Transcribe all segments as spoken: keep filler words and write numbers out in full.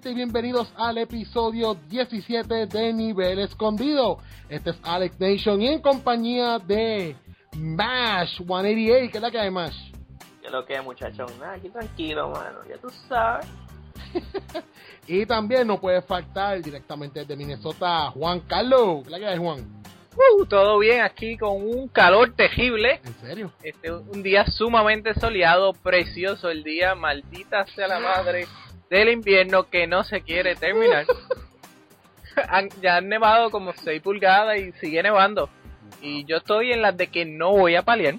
gente, y bienvenidos al episodio diecisiete de Nivel Escondido. Este es Alex Nation y en compañía de Mash ciento ochenta y ocho. ¿Qué es la que hay, Mash? ¿Qué es lo que es, muchachón? Nada, aquí tranquilo, mano, ya tú sabes. Y también no puede faltar directamente desde Minnesota, Juan Carlos. ¿Qué es la que hay, Juan? Uh, todo bien aquí con un calor terrible. ¿En serio? Este, un día sumamente soleado, precioso el día, maldita sea la madre del invierno que no se quiere terminar. han, ya han nevado como seis pulgadas y sigue nevando. Y yo estoy en las de que no voy a paliar.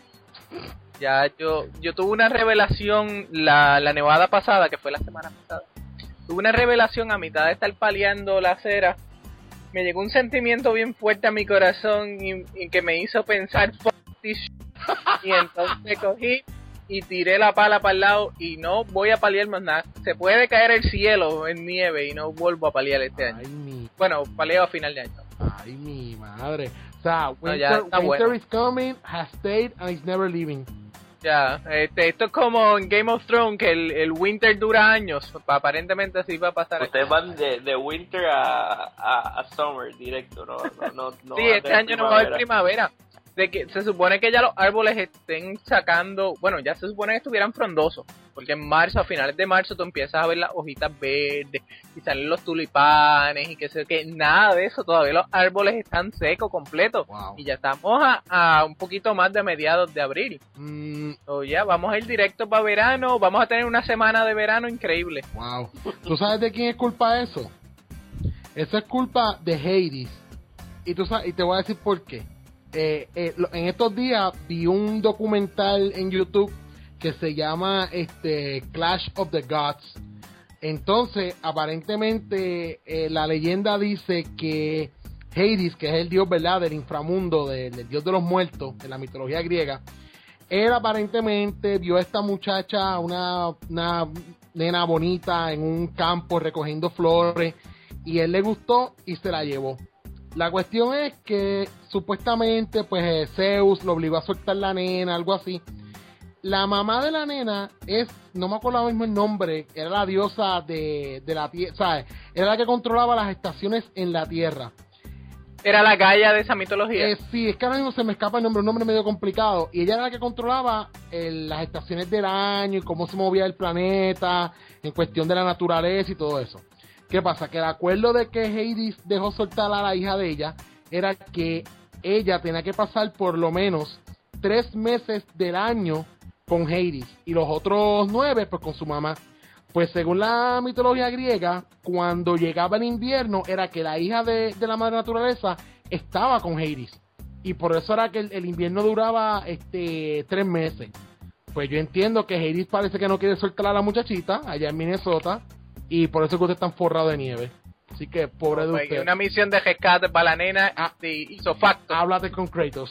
Ya yo yo tuve una revelación la, la nevada pasada, que fue la semana pasada. Tuve una revelación a mitad de estar paliando la acera. Me llegó un sentimiento bien fuerte a mi corazón y, y que me hizo pensar fuck this shit. Y entonces cogí y tiré la pala para el lado y no voy a paliar más nada. Se puede caer el cielo en nieve y no vuelvo a paliar este Ay, año. Mi... Bueno, paleo a final de año. Ay, mi madre. O sea, winter, no, ya está winter bueno. is coming, has stayed, and is never leaving. Ya, este, esto es como en Game of Thrones, que el, el winter dura años. Aparentemente así va a pasar. Ustedes van de, de winter a, a, a summer directo, ¿no? no, no, no sí, este año no va a haber primavera. De que se supone que ya los árboles estén sacando, bueno, ya se supone que estuvieran frondosos, porque en marzo, a finales de marzo, tú empiezas a ver las hojitas verdes y salen los tulipanes y que sé que nada de eso, todavía los árboles están secos completos. Wow. Y ya estamos a, a un poquito más de mediados de abril. Mm, O ya, vamos a ir directo para verano, vamos a tener una semana de verano increíble. wow. ¿Tú sabes de quién es culpa eso? Eso es culpa de Hades. Y, tú sabes, y te voy a decir por qué. Eh, eh, en estos días vi un documental en YouTube que se llama este Clash of the Gods. Entonces, aparentemente, eh, la leyenda dice que Hades, que es el dios, ¿verdad?, del inframundo, del, del dios de los muertos, de la mitología griega, él aparentemente vio a esta muchacha, una, una nena bonita, en un campo recogiendo flores, y él le gustó y se la llevó. La cuestión es que supuestamente pues Zeus lo obligó a soltar la nena, algo así. La mamá de la nena es, no me acuerdo ahora mismo el nombre, era la diosa de, de la tierra, ¿sabes? Era la que controlaba las estaciones en la tierra. Era la Gaia de esa mitología. Eh, sí, es que ahora mismo se me escapa el nombre, un nombre medio complicado. Y ella era la que controlaba eh, las estaciones del año y cómo se movía el planeta, en cuestión de la naturaleza y todo eso. ¿Qué pasa? Que el acuerdo de que Hades dejó soltar a la hija de ella era que ella tenía que pasar por lo menos tres meses del año con Hades y los otros nueve pues con su mamá. Pues según la mitología griega, cuando llegaba el invierno era que la hija de, de la madre naturaleza estaba con Hades y por eso era que el, el invierno duraba este tres meses. Pues yo entiendo que Hades parece que no quiere soltar a la muchachita allá en Minnesota. Y por eso que usted está forrado de nieve. Así que, pobre de usted. Una misión de rescate para la nena ah, hizo facto. Háblate con Kratos.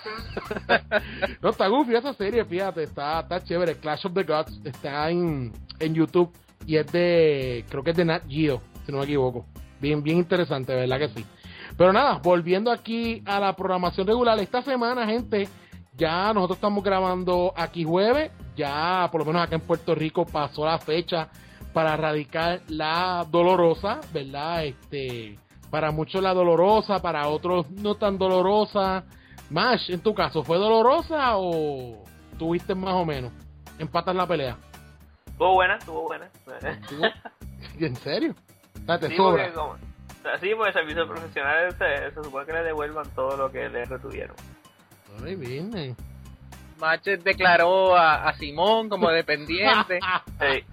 No, está goofy esa serie, fíjate. Está, está chévere. Clash of the Gods está en, en YouTube. Y es de, creo que es de Nat Geo, si no me equivoco. Bien, bien interesante, ¿verdad que sí? Pero nada, volviendo aquí a la programación regular. Esta semana, gente, ya nosotros estamos grabando aquí jueves. Ya, por lo menos acá en Puerto Rico, pasó la fecha para erradicar la dolorosa, ¿verdad? Este, para muchos la dolorosa, para otros no tan dolorosa. Mash, en tu caso, ¿fue dolorosa o tuviste más o menos? ¿Empatas la pelea? Estuvo buena, estuvo buena. ¿En serio? Date, sí, sobra. porque como, sí, porque el servicio profesional se, se supone que le devuelvan todo lo que le retuvieron. Muy bien, eh. Mache declaró a, a Simón como dependiente. Sí.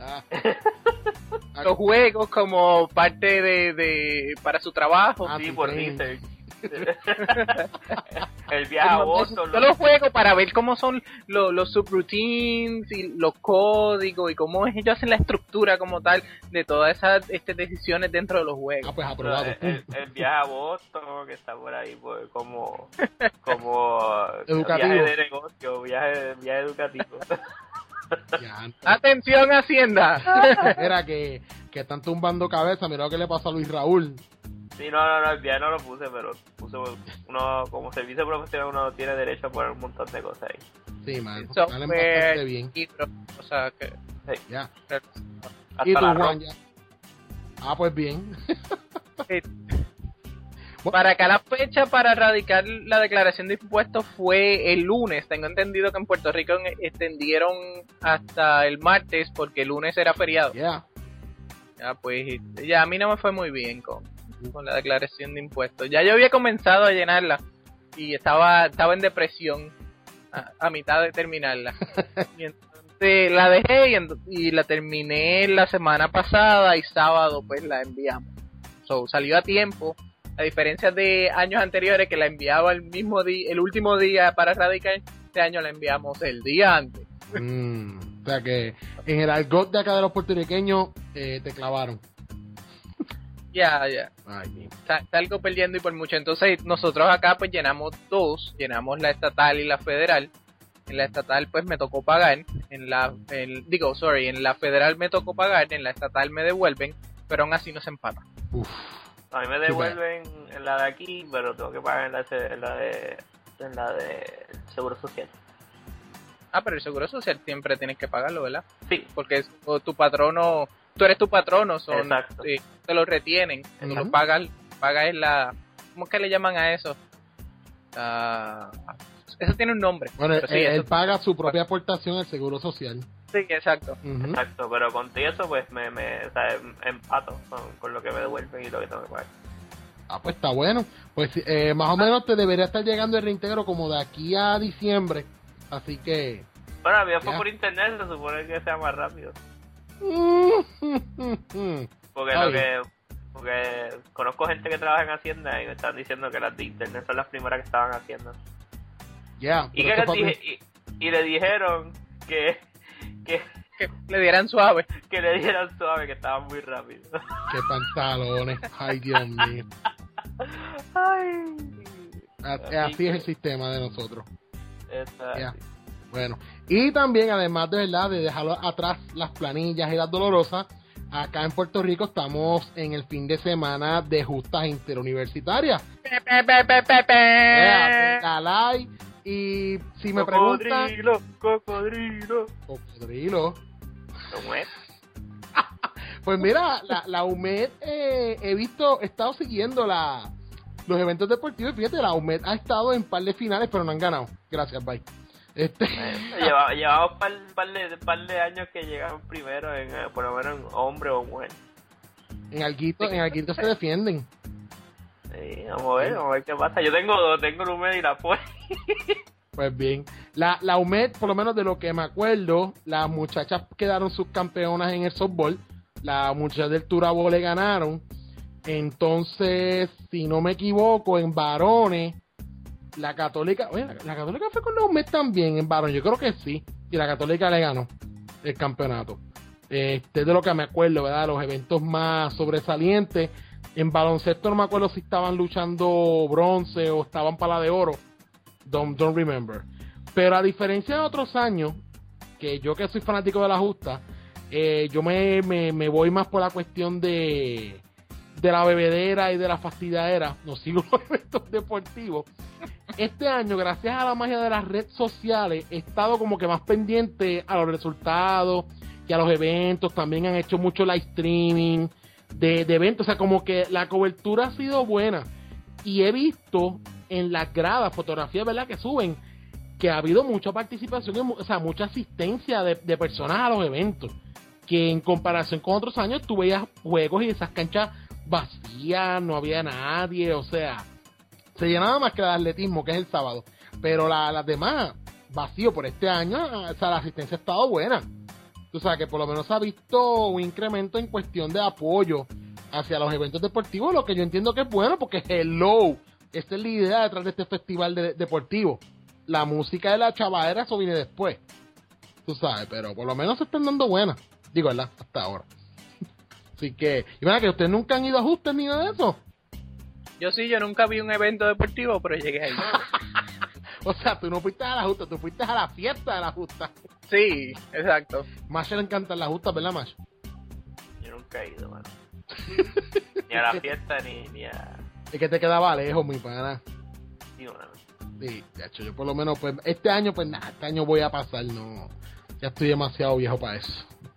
Los juegos como parte de, de para su trabajo. Ah, Sí, por research. El viaje a Boston. Yo los juego para ver cómo son los, los subroutines y los códigos y cómo ellos hacen la estructura como tal de todas esas este, decisiones dentro de los juegos. Ah, pues aprobado. El, el, el viaje a Boston que está por ahí pues, como como Educativo. viaje de negocio, viaje, viaje educativo. Ya, Atención, Hacienda. era que, que están tumbando cabeza. Mira lo que le pasó a Luis Raúl. Sí, no, no, no, el viaje no lo puse, pero puse uno, como servicio profesional uno tiene derecho a poner un montón de cosas ahí. Sí, man, Software, salen bastante bien. y, o sea, que, Ya. Hasta ¿Y tú, la Juan? ropa. Ya. Ah, pues bien. Eh, Para acá la fecha para radicar la declaración de impuestos fue el lunes. Tengo entendido que en Puerto Rico extendieron hasta el martes porque el lunes era feriado. Yeah. Ya, pues, ya a mí no me fue muy bien con, con la declaración de impuestos. Ya yo había comenzado a llenarla y estaba estaba en depresión a, a mitad de terminarla. Y entonces la dejé y, y la terminé la semana pasada y sábado pues la enviamos. So, salió a tiempo. A diferencia de años anteriores que la enviaba el mismo día, el último día para radicar, este año la enviamos el día antes. Mm, o sea que en el argot de acá de los puertorriqueños eh, te clavaron. Ya, ya. Ay, Sa- salgo perdiendo y por mucho. Entonces nosotros acá pues llenamos dos, llenamos la estatal y la federal. En la estatal pues me tocó pagar, en la, en, digo, sorry, en la federal me tocó pagar, en la estatal me devuelven, pero aún así no se empata. uf. A mí me devuelven en la de aquí, pero tengo que pagar en la, en la de en la de Seguro Social. Ah, pero el seguro social siempre tienes que pagarlo, ¿verdad? Sí, Porque es, o tu patrono, tú eres tu patrono, son, Exacto. sí, te lo retienen, tú Ujú. lo pagas, pagas en la, ¿cómo es que le llaman a eso? Ah, eso tiene un nombre. Bueno, pero él, sí, él eso- paga su propia aportación al seguro social. sí, exacto. Ujú. exacto, pero con eso pues me, me o sea, em- empato con, con lo que me devuelven y lo que tengo que pagar. Ah, pues está bueno. Pues eh, más o menos te debería estar llegando el reintegro como de aquí a diciembre. Así que... Bueno, a mí fue Ya. por internet, se supone que sea más rápido. Porque Está lo bien. que porque conozco gente que trabaja en Hacienda y me están diciendo que las de internet son las primeras que estaban haciendo. Ya. Y, pero que esto les pa- dije, y, y le dijeron que, que, Que le dieran suave. que le dieran suave, que estaban muy rápido. Qué pantalones. Ay, Dios mío. Ay. A- Así Así es que- el sistema de nosotros. Está Ya. así. Bueno, y también además de verdad de dejar atrás las planillas y las dolorosas, acá en Puerto Rico estamos en el fin de semana de justas interuniversitarias. Pe, pe, pe, pe, pe, pe. Eh, Alay, y si me preguntan, Cocodrilo, cocodrilo. cocodrilo. ¿Cómo es? Pues mira, la, la U M E D, eh, he visto, he estado siguiendo la, los eventos deportivos y fíjate, la U M E D ha estado en par de finales, pero no han ganado. Gracias, bye. Este, Eh, lleva- Llevamos un par, par de, par de años que llegamos primero, en, eh, por lo menos en hombre o mujer. en alguito, en alguito se defienden. Sí, vamos a ver, vamos a ver qué pasa. Yo tengo dos, tengo el húmedo y la pues. Pues bien, la, la U M E D, por lo menos de lo que me acuerdo, las muchachas quedaron subcampeonas en el softball, las muchachas del Turabo le ganaron, entonces, si no me equivoco, en varones, la Católica, oye, la, la Católica fue con la U M E D también en varón, yo creo que sí, y la Católica le ganó el campeonato. Este es de lo que me acuerdo, ¿verdad? Los eventos más sobresalientes. En baloncesto no me acuerdo si estaban luchando bronce o estaban para la de oro. Don't, don't remember. Pero a diferencia de otros años, que yo que soy fanático de la justa, eh, yo me, me, me voy más por la cuestión de, de la bebedera y de la fastidiadera. No sigo los eventos deportivos. Este año, gracias a la magia de las redes sociales, he estado como que más pendiente a los resultados y a los eventos. También han hecho mucho live streaming de, de eventos. O sea, como que la cobertura ha sido buena. Y he visto en las gradas, fotografías, ¿verdad?, que suben, que ha habido mucha participación, y mu- o sea, mucha asistencia de, de personas a los eventos. Que en comparación con otros años, tú veías juegos y esas canchas vacías, no había nadie, o sea, se llenaba más que el atletismo, que es el sábado. Pero la- las demás, vacío por este año, o sea, la asistencia ha estado buena. O sea, que por lo menos ha visto un incremento en cuestión de apoyo hacia los eventos deportivos, lo que yo entiendo que es bueno, porque hello, esta es la idea detrás de este festival de- deportivo. La música de la chavadera, eso viene después. Tú sabes, pero por lo menos se están dando buenas. Digo, ¿verdad? Hasta ahora. Así que, y verdad que ustedes nunca han ido a ajustes ni nada de eso. Yo sí, yo nunca vi un evento deportivo, pero llegué ahí. O sea, tú no fuiste a la justa, tú fuiste a la fiesta de la justa. Sí, exacto. Masha le encantan las justas, ¿verdad, Masha? Yo nunca he ido, mano. Ni a la fiesta, ni, ni a... Es que te quedaba lejos, mi pana. Sí, mano. Sí, de hecho, yo por lo menos, pues, este año, pues nada, este año voy a pasar, no. Ya estoy demasiado viejo para eso.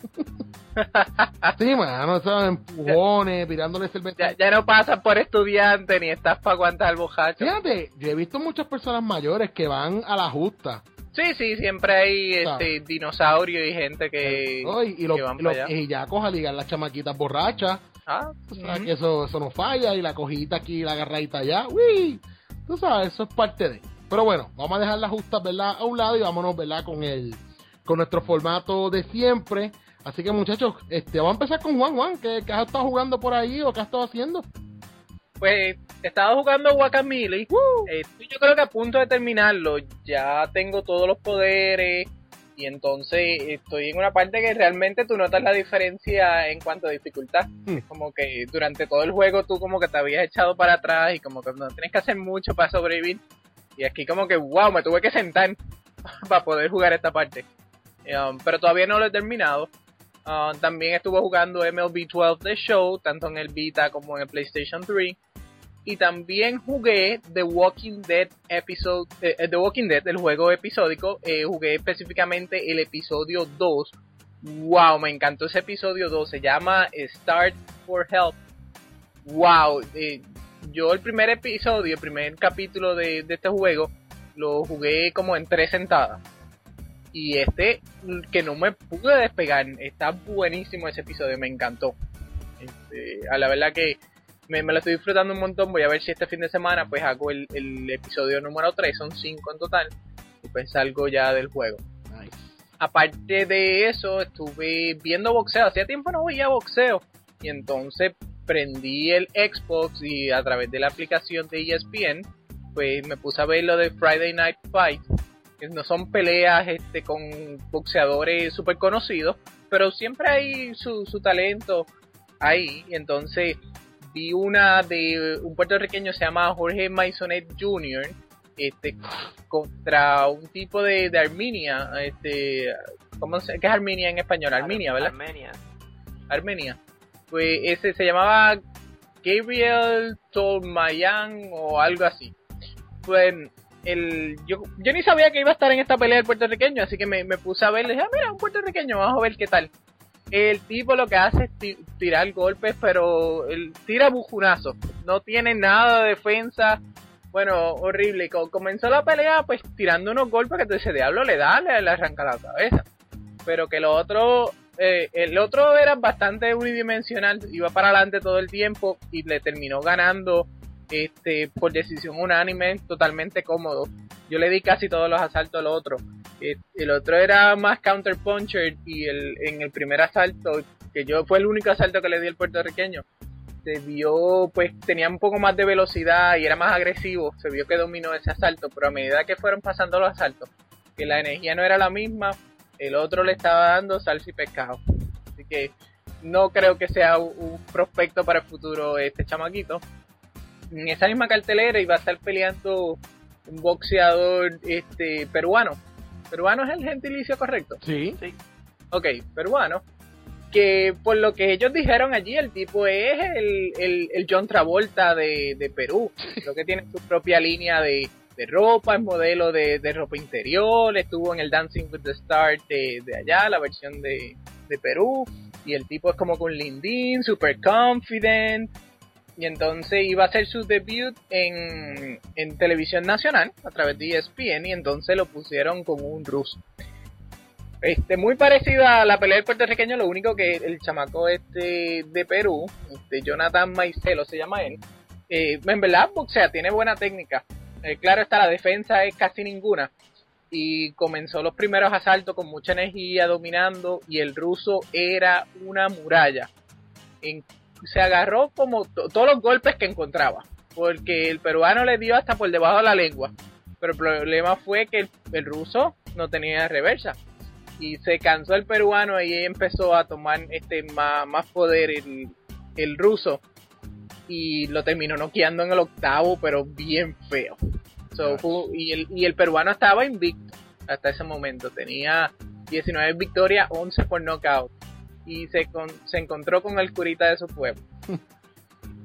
Sí, mano, esos empujones, tirándole cerveza. Ya, ya no pasas por estudiante ni estás para aguantar al bojacho. Fíjate, yo he visto muchas personas mayores que van a la justa. Sí, sí, siempre hay ¿sabes? este dinosaurio y gente que, ¿no? y, y, lo, que van y, lo, para allá. y ya coja a ligar las chamaquitas borrachas. Ah, Tú sabes ujú. que eso, eso no falla, y la cogidita aquí y la agarradita allá. ¡Uy! Tú sabes, eso es parte de. Pero bueno, vamos a dejar las justas, ¿verdad?, a un lado y vámonos, ¿verdad?, con el con nuestro formato de siempre. Así que, muchachos, este vamos a empezar con Juan. Juan, ¿qué, qué has estado jugando por ahí o qué has estado haciendo? Pues he estado jugando Guacamelee. ¡Woo! Eh, estoy yo creo que a punto de terminarlo. Ya tengo todos los poderes. Y entonces estoy en una parte que realmente tú notas la diferencia en cuanto a dificultad. Hmm. Es como que durante todo el juego tú como que te habías echado para atrás y como que no tienes que hacer mucho para sobrevivir. Y aquí como que wow, me tuve que sentar para poder jugar esta parte. Um, pero todavía no lo he terminado. Uh, también estuve jugando M L B doce The Show, tanto en el Vita como en el PlayStation tres. Y también jugué The Walking Dead episode, eh, The Walking Dead, el juego episódico. Eh, jugué específicamente el episodio dos. Wow, me encantó ese episodio dos. Se llama Start for Help. Wow, eh, yo el primer episodio, el primer capítulo de, de este juego, lo jugué como en tres sentadas. Y este, que no me pude despegar, está buenísimo ese episodio, me encantó. Este, a la verdad que me, me lo estoy disfrutando un montón. Voy a ver si este fin de semana pues hago el, el episodio número tres, son cinco en total, y pues salgo ya del juego. Nice. Aparte de eso, estuve viendo boxeo, hacía tiempo no veía boxeo, y entonces prendí el Xbox y a través de la aplicación de E S P N, pues me puse a ver lo de Friday Night Fight. No son peleas este con boxeadores súper conocidos, pero siempre hay su, su talento ahí. Y entonces vi una de un puertorriqueño, se llama Jorge Maisonet junior, este, contra un tipo de, de Armenia. Este, ¿cómo se, ¿Qué es Armenia en español? Armenia, ¿verdad? Armenia. Armenia. Pues ese se llamaba Gabriel Tolmayan o algo así. Pues el yo, yo ni sabía que iba a estar en esta pelea el puertorriqueño, así que me, me puse a ver, le dije, ah, mira, un puertorriqueño, vamos a ver qué tal. El tipo lo que hace es t- tirar golpes, pero él tira bujunazos, no tiene nada de defensa. Bueno, horrible. Co- comenzó la pelea pues tirando unos golpes que tú dices, diablo, le da, le, le arranca la cabeza. Pero que lo otro, eh, el otro era bastante unidimensional, iba para adelante todo el tiempo y le terminó ganando este por decisión unánime, totalmente cómodo. Yo le di casi todos los asaltos al otro. Eh, el otro era más counter puncher y el, en el primer asalto, que yo fue el único asalto que le di al puertorriqueño, se vio, pues tenía un poco más de velocidad y era más agresivo, se vio que dominó ese asalto, pero a medida que fueron pasando los asaltos, que la energía no era la misma, el otro le estaba dando salsa y pescado. Así que no creo que sea un, un prospecto para el futuro este chamaquito. En esa misma cartelera iba a estar peleando un boxeador este peruano. ¿Peruano es el gentilicio correcto? Sí. Sí. Ok, peruano. Que por lo que ellos dijeron allí, el tipo es el, el, el John Travolta de, de Perú. Creo que tiene su propia línea de, de ropa, es modelo de, de ropa interior, estuvo en el Dancing with the Stars de, de allá, la versión de, de Perú. Y el tipo es como con lindín, super confident. Y entonces iba a hacer su debut en, en televisión nacional a través de E S P N y entonces lo pusieron como un ruso. Este, muy parecida a la pelea del puertorriqueño, lo único que el chamaco este de Perú, este Jonathan Maicelo se llama él, eh, en verdad boxea, tiene buena técnica. Eh, claro está, la defensa es casi ninguna. Y comenzó los primeros asaltos con mucha energía, dominando, y el ruso era una muralla. En se agarró como to- todos los golpes que encontraba, porque el peruano le dio hasta por debajo de la lengua, pero el problema fue que el, el ruso no tenía reversa y se cansó el peruano y ahí empezó a tomar este más, más poder el, el ruso y lo terminó noqueando en el octavo, pero bien feo. So, fue, y, el, y el peruano estaba invicto hasta ese momento, tenía diecinueve victorias, once por knockout. Y se, con, se encontró con el curita de su pueblo.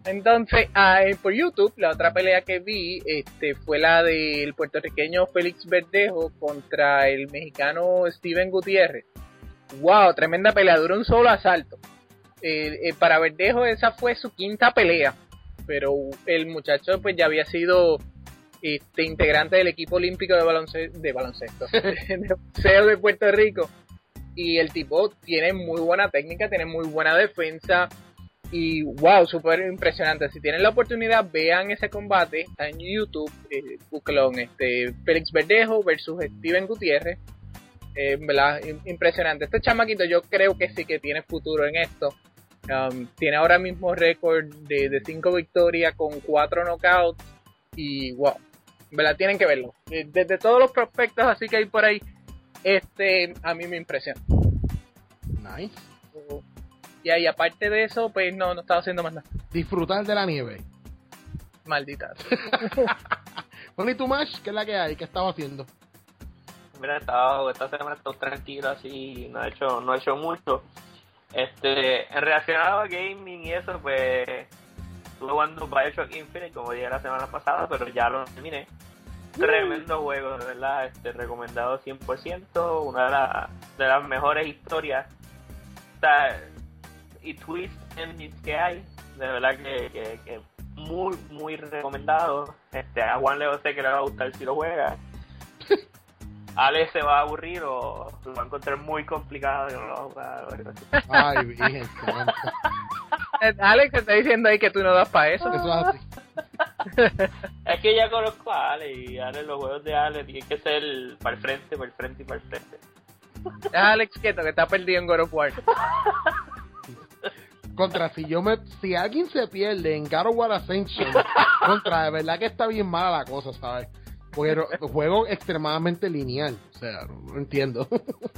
Entonces, ah, eh, por YouTube, la otra pelea que vi este, fue la del puertorriqueño Félix Verdejo contra el mexicano Steven Gutiérrez. ¡Wow! Tremenda pelea, duró un solo asalto. Eh, eh, para Verdejo esa fue su quinta pelea, pero el muchacho pues ya había sido este, integrante del equipo olímpico de baloncesto, de baloncesto, de boxeo de Puerto Rico. Y el tipo tiene muy buena técnica, tiene muy buena defensa. Y wow, súper impresionante. Si tienen la oportunidad, vean ese combate. Está en YouTube. Eh, búsquelo, este, Félix Verdejo versus Steven Gutiérrez. Eh, ¿verdad? Impresionante. Este chamaquito yo creo que sí que tiene futuro en esto. Um, tiene ahora mismo récord de, de cinco victorias con cuatro knockouts. Y wow, ¿verdad? Tienen que verlo. Desde todos los prospectos así que hay por ahí, este a mí me impresiona. Nice. Uh, Y ahí, aparte de eso, pues no, no estaba haciendo más nada. Disfrutar de la nieve. Maldita. Bueno, ¿y tú, Mash? ¿Qué es la que hay? ¿Qué estaba haciendo? Mira, estaba, esta semana estoy tranquilo, así, no he hecho, no he hecho mucho. Este, en relacionado a gaming y eso, pues, estuve jugando Bioshock Infinite, como dije la semana pasada, pero ya lo terminé. Tremendo juego, de verdad, este, recomendado cien por ciento, una de, la, de las mejores historias. O sea, y twist endings que hay, de verdad que, que, que muy, muy recomendado. Este, a Juan le sé que le va a gustar si lo juega. Ale se va a aburrir o lo va a encontrar muy complicado. No lo va a jugar, o algo así. Ay, virgen, santo. Alex está diciendo ahí que tú no das para eso. Eso es así. Es que ya conozco a Ale y Ale, los juegos de Ale tienen que ser para el frente, para el frente y para el frente. Es Alex quieto, que está perdido en God of War. Contra, si yo me, si alguien se pierde en God of War Ascension, contra, de verdad que está bien mala la cosa, ¿sabes? Porque el juego extremadamente lineal, o sea, no, no entiendo.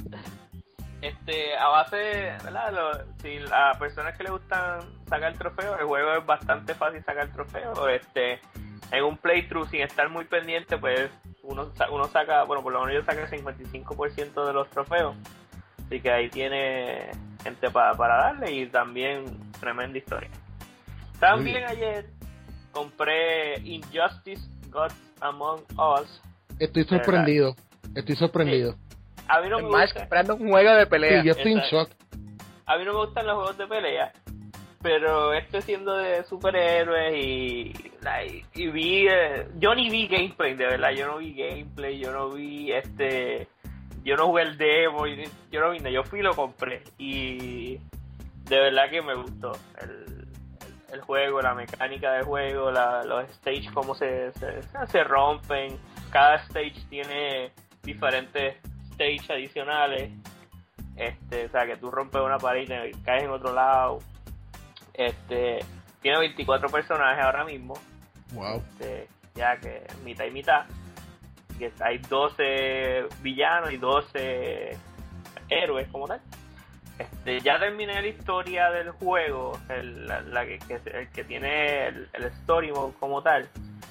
Este, a base, ¿verdad? Lo, si a personas que les gustan sacar trofeos, el juego es bastante fácil sacar trofeos. Este, en un playthrough sin estar muy pendiente, pues uno, uno saca, bueno, por lo menos yo saco el cincuenta y cinco por ciento de los trofeos. Así que ahí tiene gente para, para darle y también tremenda historia. También ayer compré Injustice Gods Among Us. Estoy sorprendido, estoy sorprendido. Sí. A mí no me Más gusta. comprando un juego de pelea. Sí, yo estoy Exacto. en shock. A mí no me gustan los juegos de pelea, pero este siendo de superhéroes y, like, y vi, eh, yo ni vi gameplay, de verdad, yo no vi gameplay, yo no vi este, yo no jugué el demo, yo, yo no vi nada, yo fui y lo compré y de verdad que me gustó el, el, el juego, la mecánica del juego, la, los stages como se, se, se rompen, cada stage tiene diferentes stage adicionales. Este, o sea, que tú rompes una pared y caes en otro lado. Este, tiene veinticuatro personajes ahora mismo. Wow. Este, ya que mitad y mitad. Que hay doce villanos y doce héroes como tal. Este, ya terminé la historia del juego, el, la, la que, que, el que tiene el, el story mode como tal.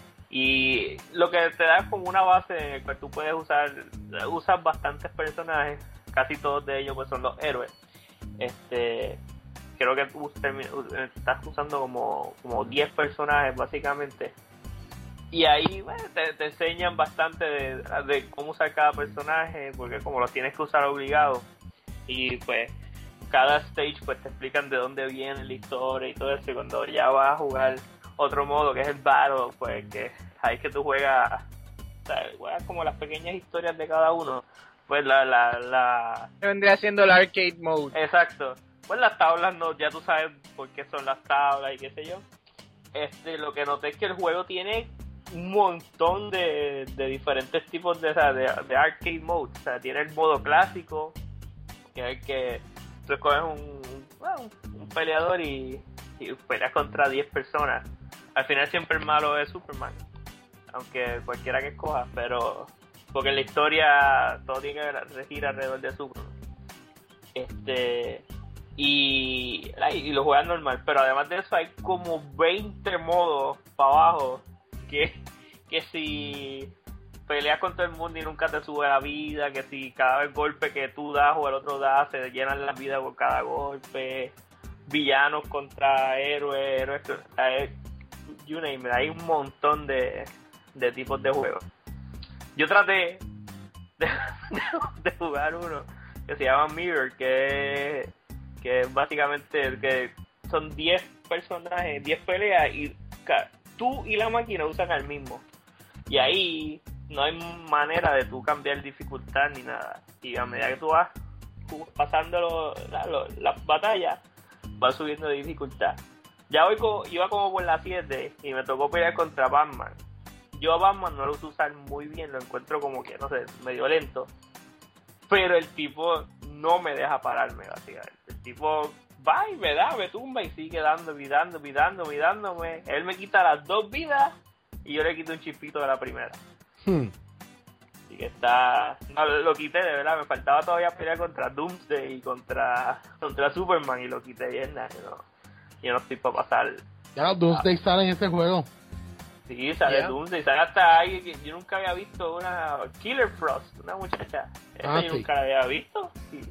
Y lo que te da es como una base en la cual tú puedes usar, usas bastantes personajes, casi todos de ellos pues son los héroes. Este, creo que tú termin- estás usando como, como diez personajes básicamente. Y ahí bueno, te, te enseñan bastante de, de cómo usar cada personaje, porque como los tienes que usar obligado. Y pues cada stage pues te explican de dónde viene la historia y todo eso. Y cuando ya vas a jugar otro modo que es el battle, pues que ahí que tú juegas, o sea, juegas como las pequeñas historias de cada uno, pues la, la, la... Vendría siendo el arcade mode. Exacto, pues las tablas no, ya tú sabes por qué son las tablas y qué sé yo. Este, lo que noté es que el juego tiene un montón de, de diferentes tipos de, o sea, de, de arcade mode, o sea, tiene el modo clásico, que es el que tú escoges un, bueno, un peleador y, y peleas contra diez personas. Al final siempre el malo es Superman, aunque cualquiera que escoja, pero porque en la historia todo tiene que regir alrededor de Superman. Este y, y lo juegas normal, pero además de eso hay como veinte modos para abajo que, que si peleas con todo el mundo y nunca te sube la vida, que si cada vez golpe que tú das o el otro da se llenan las vidas por cada golpe. villanos contra héroes, héroes contra you name it, hay un montón de, de tipos de juegos. Yo traté de, de, de jugar uno que se llama Mirror, que, que básicamente que son diez personajes, diez peleas y tú y la máquina usan al mismo. Y ahí no hay manera de tú cambiar dificultad ni nada. Y a medida que tú vas pasando lo, la, lo, las batallas, vas subiendo de dificultad. Ya hoy como, iba como por las siete y me tocó pelear contra Batman. Yo a Batman no lo uso usar muy bien, lo encuentro como que, no sé, medio lento. Pero el tipo no me deja pararme, básicamente. El tipo va y me da, me tumba y sigue dando, y dando, y dando, y dándome. Él me quita las dos vidas y yo le quito un chispito de la primera. Hmm. Así que está... No, lo quité, de verdad. Me faltaba todavía pelear contra Doomsday y contra, contra Superman y lo quité bien, nada, no. Yo no estoy para pasar. Ya, Doomsday ah. sale en ese juego. Sí, sale yeah. Doomsday. Sale hasta ahí. Que yo nunca había visto una Killer Frost, una muchacha. Esa ah, yo sí. nunca la había visto. Sí.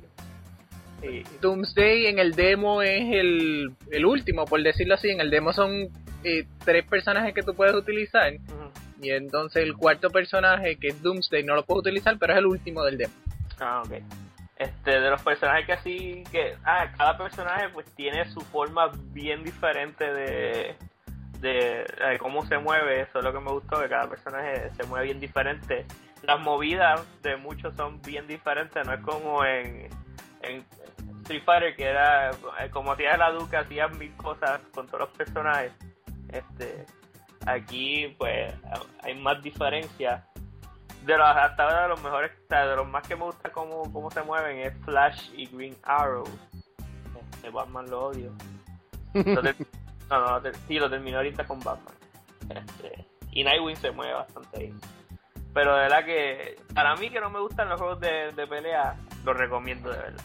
Sí. Doomsday en el demo es el, el último, por decirlo así. En el demo son eh, tres personajes que tú puedes utilizar. Uh-huh. Y entonces el cuarto personaje, que es Doomsday, no lo puedo utilizar, pero es el último del demo. Ah, ok. Este, de los personajes que así, que, ah, cada personaje pues tiene su forma bien diferente de, de, de cómo se mueve. Eso es lo que me gustó, que cada personaje se mueve bien diferente. Las movidas de muchos son bien diferentes, no es como en, en Street Fighter, que era, como hacías la Duca, hacías mil cosas con todos los personajes. Este, aquí pues hay más diferencias. De los, hasta ahora de los mejores, de los más que me gusta cómo, cómo se mueven es Flash y Green Arrow. Este, Batman lo odio. Lo ter- no, no, ter- sí, lo terminé ahorita con Batman. Este, y Nightwing se mueve bastante bien. Pero de verdad que, para mí que no me gustan los juegos de, de pelea, los recomiendo de verdad.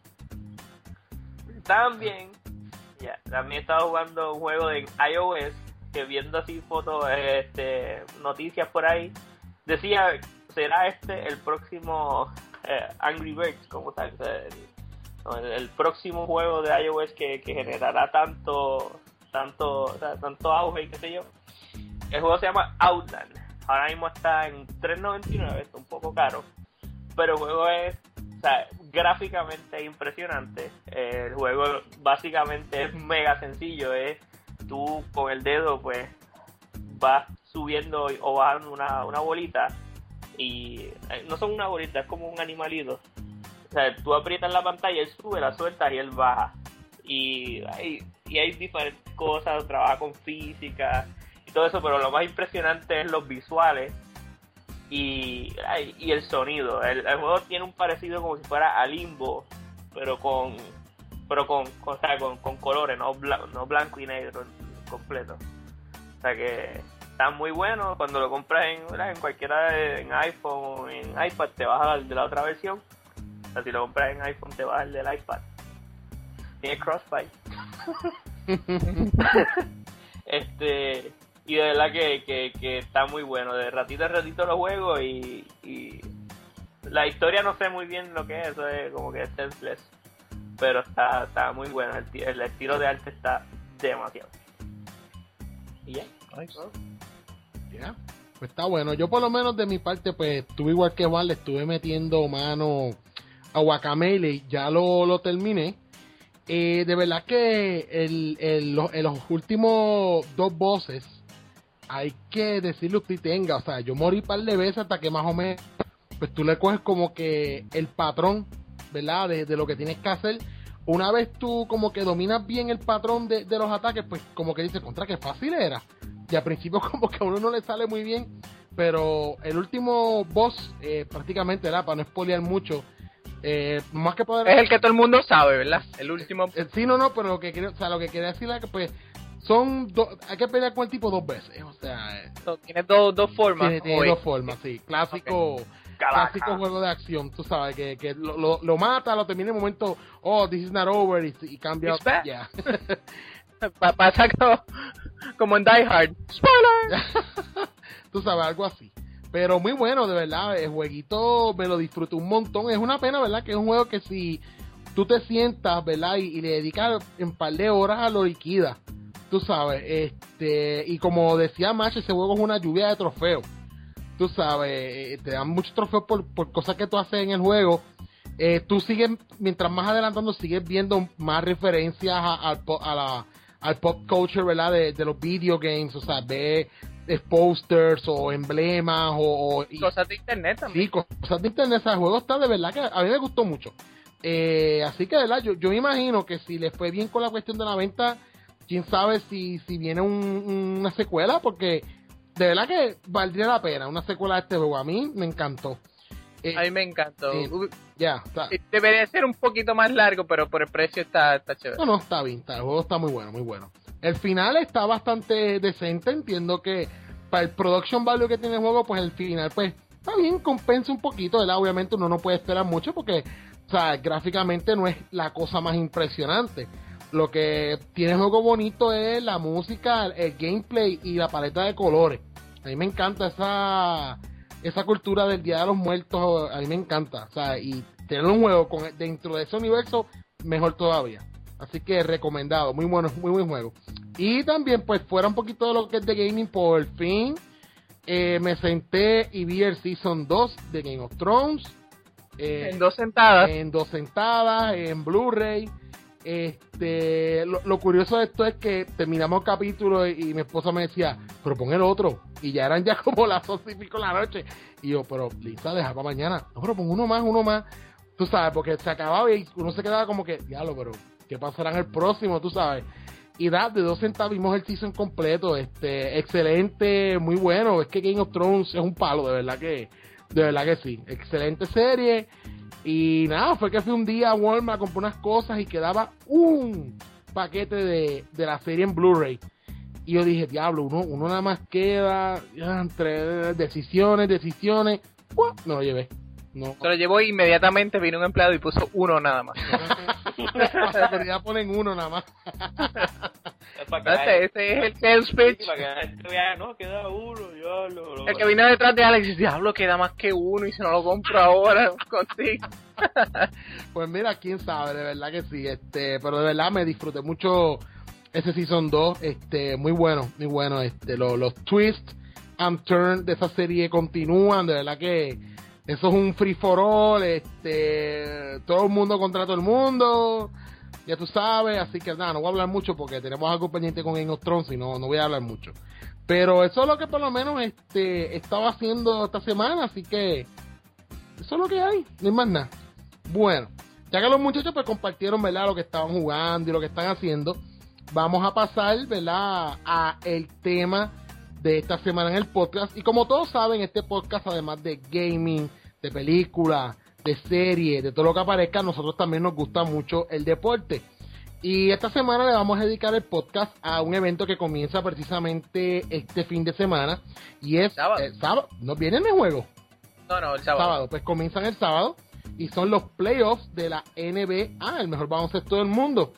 También, ya, yeah, también he estado jugando un juego de iOS, que viendo así fotos, este, noticias por ahí, decía, ¿será este el próximo eh, Angry Birds como tal? O sea, el, el, el próximo juego de iOS que, que generará tanto tanto o sea, tanto auge y qué sé yo. El juego se llama Outland. Ahora mismo está en tres noventa y nueve, está un poco caro. Pero el juego es, o sea, gráficamente impresionante. El juego básicamente es mega sencillo. Es tú con el dedo, pues, vas subiendo o bajando una, una bolita y no son una bolita, es como un animalito. O sea, tú aprietas la pantalla, él sube, la sueltas y él baja. Y hay, y hay diferentes cosas, trabaja con física y todo eso, pero lo más impresionante es los visuales y, y el sonido. El, el juego tiene un parecido como si fuera a Limbo, pero con pero con, con, o sea, con, con colores, no, bla, no blanco y negro completo. O sea que está muy bueno. Cuando lo compras en, en cualquiera de, en iPhone o en iPad, te baja de la otra versión. O sea, si lo compras en iPhone, te baja el del iPad. Tiene Crossfire. este y de verdad que, que, que está muy bueno. De ratito a ratito lo juego y, y la historia no sé muy bien lo que es. Eso es como que es senseless, pero está, está muy bueno. El, el estilo de arte está demasiado. Y ya. Nice. Oh. Yeah. Pues está bueno. Yo por lo menos de mi parte, pues estuve igual que Juan, le estuve metiendo mano a Guacamelee, ya lo, lo terminé. Eh, de verdad que el, el, los, en los últimos dos bosses hay que decirle usted tenga, o sea, yo morí un par de veces hasta que más o menos pues tú le coges como que el patrón, ¿verdad? De, de lo que tienes que hacer. Una vez tú como que dominas bien el patrón de, de los ataques, pues como que dices, contra, que fácil era. Y al principio como que a uno no le sale muy bien, pero el último boss eh, prácticamente, ¿verdad? Para no spoilear mucho, eh, más que poder... Es el que todo el mundo sabe, ¿verdad? El último... Eh, sí, no, no, pero lo que quería, o sea, lo que quería decir es que pues son do... hay que pelear con el tipo dos veces, o sea... Eh, so, tiene dos, dos formas. Tiene, tiene dos formas, sí. Clásico... Okay. Clásico juego de acción, tú sabes, que, que lo, lo, lo mata, lo termina en un momento, oh, this is not over, y, y cambia. Yeah. Pasa como, como en Die Hard. ¡Spoiler! Tú sabes, algo así. Pero muy bueno, de verdad, el jueguito me lo disfruté un montón. Es una pena, ¿verdad? Que es un juego que si tú te sientas, ¿verdad? Y, y le dedicas un par de horas a lo liquida, tú sabes, este, y como decía Macho, ese juego es una lluvia de trofeos, tú sabes, te dan muchos trofeos por, por cosas que tú haces en el juego. Eh, tú sigues, mientras más adelantando, sigues viendo más referencias a, a, a la, al pop culture, ¿verdad? De, de los video games, o sea, ves posters o emblemas o, o y, cosas de internet también. Sí, cosas de internet. O sea, el juego está de verdad que a mí me gustó mucho. Eh, así que, de verdad, yo, yo me imagino que si le fue bien con la cuestión de la venta, quién sabe si, si viene un, una secuela, porque de verdad que valdría la pena una secuela de este juego. A mí me encantó. Eh, a mí me encantó. Eh, ya, está. Debería ser un poquito más largo, pero por el precio está, está chévere. No, no, está bien. Está, el juego está muy bueno, muy bueno. El final está bastante decente. Entiendo que para el production value que tiene el juego, pues el final, pues, está bien, compensa un poquito, ¿verdad? Obviamente uno no puede esperar mucho porque, o sea, gráficamente no es la cosa más impresionante. Lo que tiene el juego bonito es la música, el gameplay y la paleta de colores. A mí me encanta esa esa cultura del Día de los Muertos, a mí me encanta. O sea, y tener un juego con, dentro de ese universo, mejor todavía. Así que recomendado, muy bueno, muy buen juego. Y también, pues, fuera un poquito de lo que es de gaming, por fin eh, me senté y vi el Season dos de Game of Thrones. Eh, en dos sentadas. En dos sentadas, en Blu-ray. Este, lo, lo curioso de esto es que terminamos el capítulo y, y mi esposa me decía, pero pon el otro. Y ya eran ya como las once y pico de la noche. Y yo, pero Lisa, deja para mañana. No, pero pon uno más, uno más. Tú sabes, porque se acababa y uno se quedaba como que, diablo, pero ¿qué pasará en el próximo? Tú sabes. Y da, de dos centavos vimos el season completo. Este, excelente, muy bueno. Es que Game of Thrones es un palo, de verdad que, de verdad que sí. Excelente serie. Y nada, fue que fui un día a Walmart a comprar unas cosas y quedaba un paquete de, de la serie en Blu-ray. Y yo dije, diablo, uno, uno nada más queda ya, entre decisiones, decisiones. ¡Uah! Me lo llevé. No. Se lo llevó e inmediatamente vino un empleado y puso uno nada más. Pero ya ponen uno nada más. Ese, ese es el sales pitch. Sí, para que la gente vea, no, queda uno. Yo lo, lo, el que vino detrás de Alex dice, diablo, queda más que uno y si no lo compro ahora contigo. Pues mira, quién sabe, de verdad que sí. Este, pero de verdad me disfruté mucho ese Season dos. Este, muy bueno, muy bueno. Este, los, los twists and turns de esa serie continúan, de verdad que eso es un free for all, este, todo el mundo contra todo el mundo, ya tú sabes, así que nada, no voy a hablar mucho porque tenemos algo pendiente con Game of Thrones y no, no voy a hablar mucho. Pero eso es lo que por lo menos este estaba haciendo esta semana, así que eso es lo que hay, no hay más nada. Bueno, ya que los muchachos pues compartieron, ¿verdad?, lo que estaban jugando y lo que están haciendo, vamos a pasar, ¿verdad?, a el tema de esta semana en el podcast. Y como todos saben, este podcast, además de gaming, de películas, de series, de todo lo que aparezca, a nosotros también nos gusta mucho el deporte. Y esta semana le vamos a dedicar el podcast a un evento que comienza precisamente este fin de semana. Y es sábado. el sábado. ¿No vienen de juego? No, no, el sábado. sábado. Pues comienzan el sábado y son los playoffs de la N B A, el mejor baloncesto del mundo.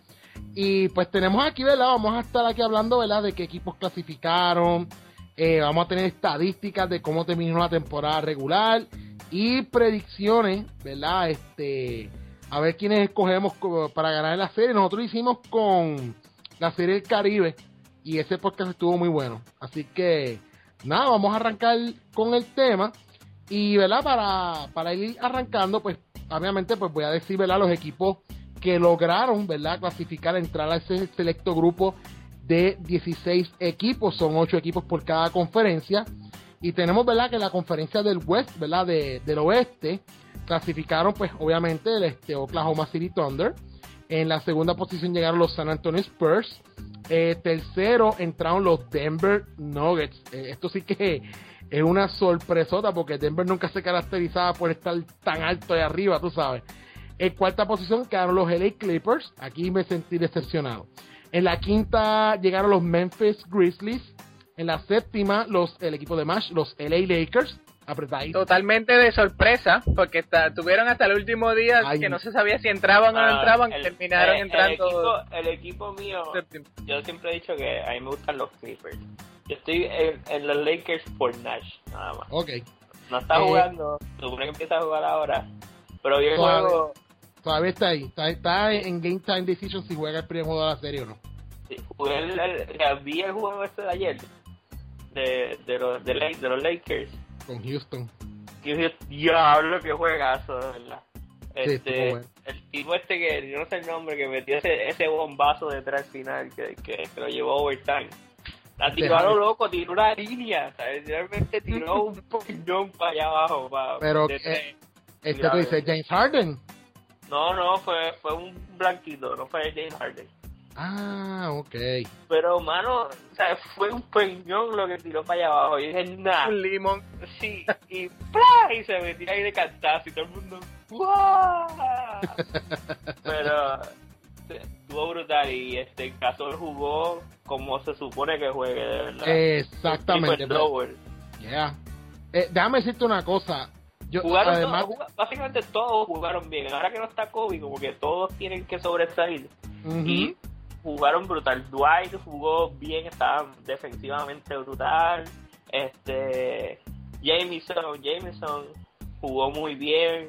Y pues tenemos aquí, ¿verdad? Vamos a estar aquí hablando, ¿verdad?, de qué equipos clasificaron. Eh, vamos a tener estadísticas de cómo terminó la temporada regular y predicciones, ¿verdad? Este, a ver quiénes escogemos para ganar la serie. Nosotros lo hicimos con la serie del Caribe y ese podcast estuvo muy bueno. Así que, nada, vamos a arrancar con el tema. Y, ¿verdad? Para, para ir arrancando, pues, obviamente, pues voy a decir, ¿verdad?, los equipos que lograron, ¿verdad?, clasificar, entrar a ese selecto grupo de dieciséis equipos, son ocho equipos por cada conferencia, y tenemos, ¿verdad?, que la conferencia del West, ¿verdad?, de, del oeste, clasificaron, pues, obviamente, el este, Oklahoma City Thunder. En la segunda posición llegaron los San Antonio Spurs. Eh, tercero entraron los Denver Nuggets. Eh, esto sí que es una sorpresota, porque Denver nunca se caracterizaba por estar tan alto de arriba, tú sabes. En cuarta posición quedaron los L A Clippers. Aquí me sentí decepcionado. En la quinta llegaron los Memphis Grizzlies. En la séptima, los el equipo de Mash, los L A Lakers. Apretadito. Totalmente de sorpresa, porque está, tuvieron hasta el último día Ay. que no se sabía si entraban o no entraban, el, terminaron el, entrando. El equipo, el equipo mío, séptimo. Yo siempre he dicho que a mí me gustan los Clippers. Yo estoy en, en los Lakers por Nash, nada más. Ok. No está eh, jugando, supone que empieza a jugar ahora, pero yo el juego todavía está ahí. Está, está en Game Time Decision si juega el primer juego de la serie o no. Sí, jugué el, el, el- vi el juego este de ayer de, de, los, de, Lake- de los Lakers. Con Houston. Y yo dije, diablo, que juegazo, de verdad. Sí, Este, estuvo bueno. el tipo este que, yo no sé el nombre, que metió ese, ese bombazo detrás al final, que, que, que lo llevó a overtime. La tiró a lo loco, tiró una línea, ¿sabes? Realmente tiró un puñón para allá abajo. Para, Pero, de tres. eh, este tú dices, James Harden. No, no, fue, fue un blanquito, no fue James Harden. Ah, ok. Pero, mano, o sea, fue un peñón lo que tiró para allá abajo. Y dije, nah, Un limón. sí, y ¡plá! Y se metía ahí de cantazo y todo el mundo, ¡guau! Pero sí, estuvo brutal y este caso jugó como se supone que juegue, de verdad. Exactamente. Triple double. Yeah. Eh, déjame decirte una cosa. Yo, Jugaron además, todos, juga- básicamente todos jugaron bien. Ahora que no está Kobe, como que todos tienen que sobresalir. ujú. Y jugaron brutal. Dwight jugó bien, estaba defensivamente brutal. Este Jameson, Jameson jugó muy bien.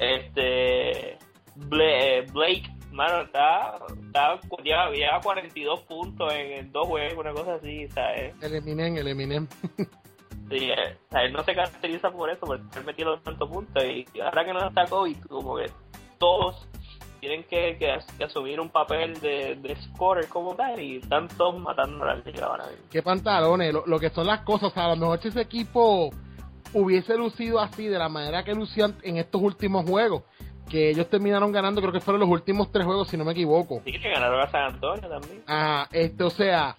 Este Bla- Blake, mano, está, está lleva, lleva cuarenta y dos puntos en, en dos juegos, una cosa así, ¿sabes? el Eminem, el Eminem. Sí, eh, o sea, él no se caracteriza por eso, por estar metiendo tantos puntos. Y ahora que no está Kobe, como que todos tienen que, que, que asumir un papel de, de scorer como tal, y están todos matando a la liga ahora mismo. Qué pantalones, lo, lo que son las cosas. O sea, a lo mejor si ese equipo hubiese lucido así, de la manera que lucían en estos últimos juegos, que ellos terminaron ganando, creo que fueron los últimos tres juegos, si no me equivoco. Sí, que ganaron a San Antonio también. Ah, este, o sea,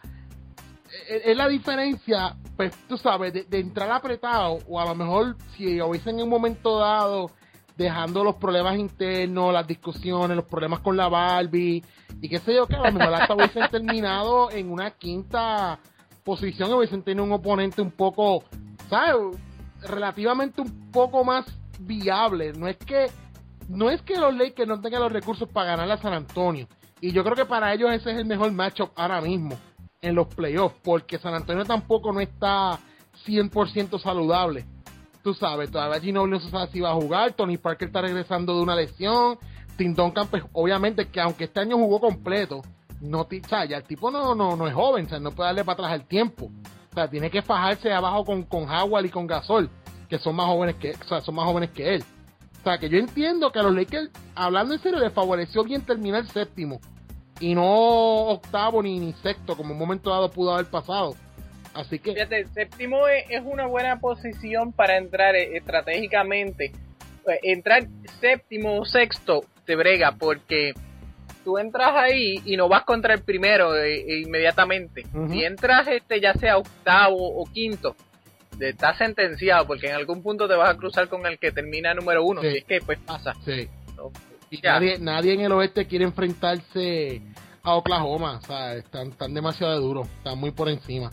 es, es la diferencia, pues tú sabes, de, de entrar apretado, o a lo mejor si hubiesen en un momento dado dejando los problemas internos, las discusiones, los problemas con la Barbie, y qué sé yo, que a lo mejor hasta hubiesen terminado en una quinta posición, hubiesen tenido un oponente un poco, ¿sabes? Relativamente un poco más viable. No es que no es que los Lakers no tengan los recursos para ganar a San Antonio, y yo creo que para ellos ese es el mejor matchup ahora mismo en los playoffs, porque San Antonio tampoco no está cien por ciento saludable. Tú sabes, todavía Ginobili no se sabe si va a jugar, Tony Parker está regresando de una lesión, Tim Duncan, pues obviamente que aunque este año jugó completo, no, o sea, ya el tipo no, no, no es joven, o sea, no puede darle para atrás el tiempo. O sea, tiene que fajarse abajo con, con Howard y con Gasol, que son más jóvenes que, o sea, son más jóvenes que él. O sea, que yo entiendo que a los Lakers, hablando en serio, les favoreció bien terminar séptimo y no octavo ni, ni sexto, como en un momento dado pudo haber pasado. Así que Fíjate, séptimo es, es una buena posición para entrar eh, estratégicamente. Eh, Entrar séptimo o sexto te brega, porque tú entras ahí y no vas contra el primero eh, eh, inmediatamente. Ujú. Si entras este ya sea octavo o quinto, te estás sentenciado, porque en algún punto te vas a cruzar con el que termina número uno. Sí. Si es que pues pasa. sí. ¿no? Y Ya. nadie, nadie en el oeste quiere enfrentarse a Oklahoma, o sea, están, están demasiado duros, están muy por encima.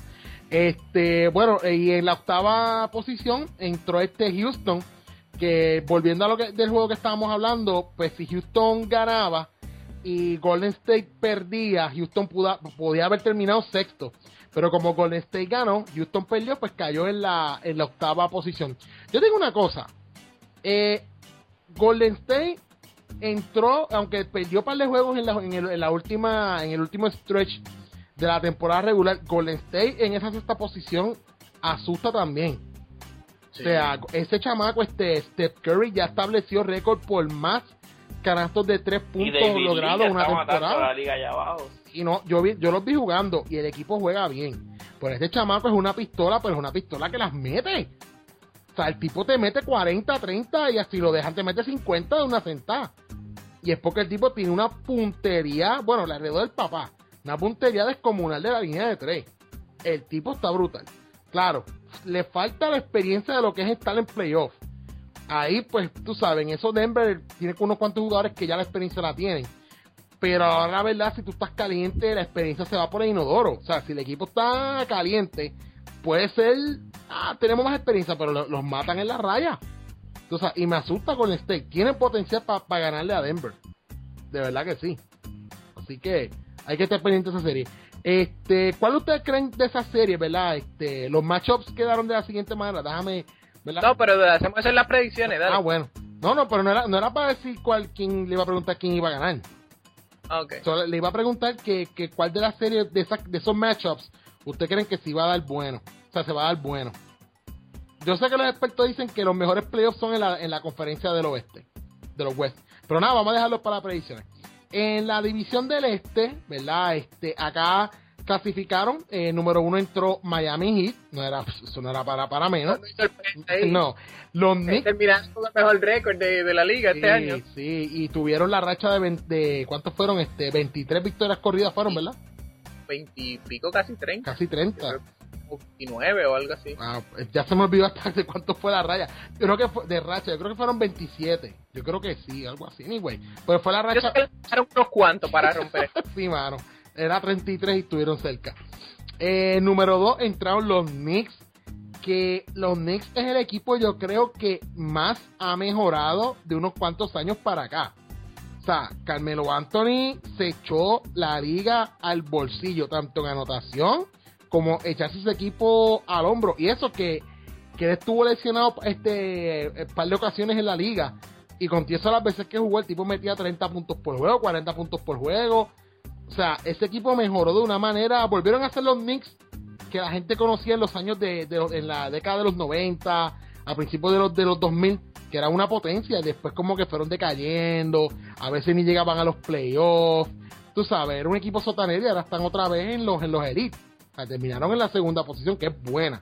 Este, bueno, y en la octava posición entró este Houston, que volviendo a lo que del juego que estábamos hablando, pues si Houston ganaba y Golden State perdía, Houston puda, podía haber terminado sexto, pero como Golden State ganó, Houston perdió, pues cayó en la, en la octava posición. Yo digo una cosa, eh, Golden State entró, aunque perdió un par de juegos en la, en, el, en la última, en el último stretch de la temporada regular, Golden State en esa sexta posición asusta también. Sí. O sea, ese chamaco, este Steph Curry, ya estableció récord por más canastos de tres Y puntos David Lee logrados ya en una está matando a temporada. la liga allá abajo. Y no, yo vi, yo los vi jugando y el equipo juega bien. Pero este chamaco es una pistola, pero es una pistola que las mete. O sea, el tipo te mete cuarenta, treinta y así lo dejan, te mete cincuenta de una sentada. Y es porque el tipo tiene una puntería, bueno, le alrededor del papá, una puntería descomunal de la línea de tres. El tipo está brutal. Claro, le falta la experiencia de lo que es estar en playoff. Ahí, pues, tú sabes, en eso Denver tiene unos cuantos jugadores que ya la experiencia la tienen. Pero ahora, la verdad, si tú estás caliente, la experiencia se va por el inodoro. O sea, si el equipo está caliente, puede ser, ah, tenemos más experiencia, pero lo- los matan en la raya. O sea, y me asusta con el State. Tienen potencial para pa ganarle a Denver. De verdad que sí. Así que hay que estar pendiente de esa serie. Este, ¿cuál ustedes creen de esa serie, verdad? Este, los matchups quedaron de la siguiente manera. Déjame, ¿verdad? No, pero hacemos eso en las predicciones, dale. Ah, bueno. No, no, pero no era, no era para decir cuál, quién le iba a preguntar quién iba a ganar. Okay. So, le iba a preguntar que, que cuál de las series, de, esa, de esos matchups, usted creen que sí va a dar bueno. O sea, se va a dar bueno. Yo sé que los expertos dicen que los mejores playoffs son en la, en la conferencia del oeste, de los West. Pero nada, vamos a dejarlo para las predicciones. En la división del este, ¿verdad? Este, acá clasificaron, eh, número uno entró Miami Heat, no era, eso no era para, para menos. No, los Knicks terminaron con el mejor récord de, de la liga sí, este año. Sí, y tuvieron la racha de, veinte, de ¿cuántos fueron? Este, veintitrés victorias corridas fueron, ¿verdad? veinte y pico, casi treinta. Casi treinta. veintinueve o algo así. Ah, ya se me olvidó hasta de cuánto fue la raya. Yo creo que fue de racha, yo creo que fueron veintisiete. Yo creo que sí, algo así. Anyway, pues fue la racha. Yo sé que le echaron unos cuantos para romper. Sí, mano. Era treinta y tres y estuvieron cerca. Eh, número dos entraron los Knicks. Que los Knicks es el equipo, yo creo que más ha mejorado de unos cuantos años para acá. O sea, Carmelo Anthony se echó la liga al bolsillo, tanto en anotación como echarse ese equipo al hombro. Y eso que, que él estuvo lesionado este un par de ocasiones en la liga. Y con eso las veces que jugó, el tipo metía treinta puntos por juego, cuarenta puntos por juego. O sea, ese equipo mejoró de una manera. Volvieron a ser los Knicks que la gente conocía en los años de, de en la década de los noventa, a principios de los de los dos mil, que era una potencia. Y después como que fueron decayendo, a veces ni llegaban a los playoffs. Tú sabes, era un equipo sotanero y ahora están otra vez en los en los elites. O sea, terminaron en la segunda posición, que es buena.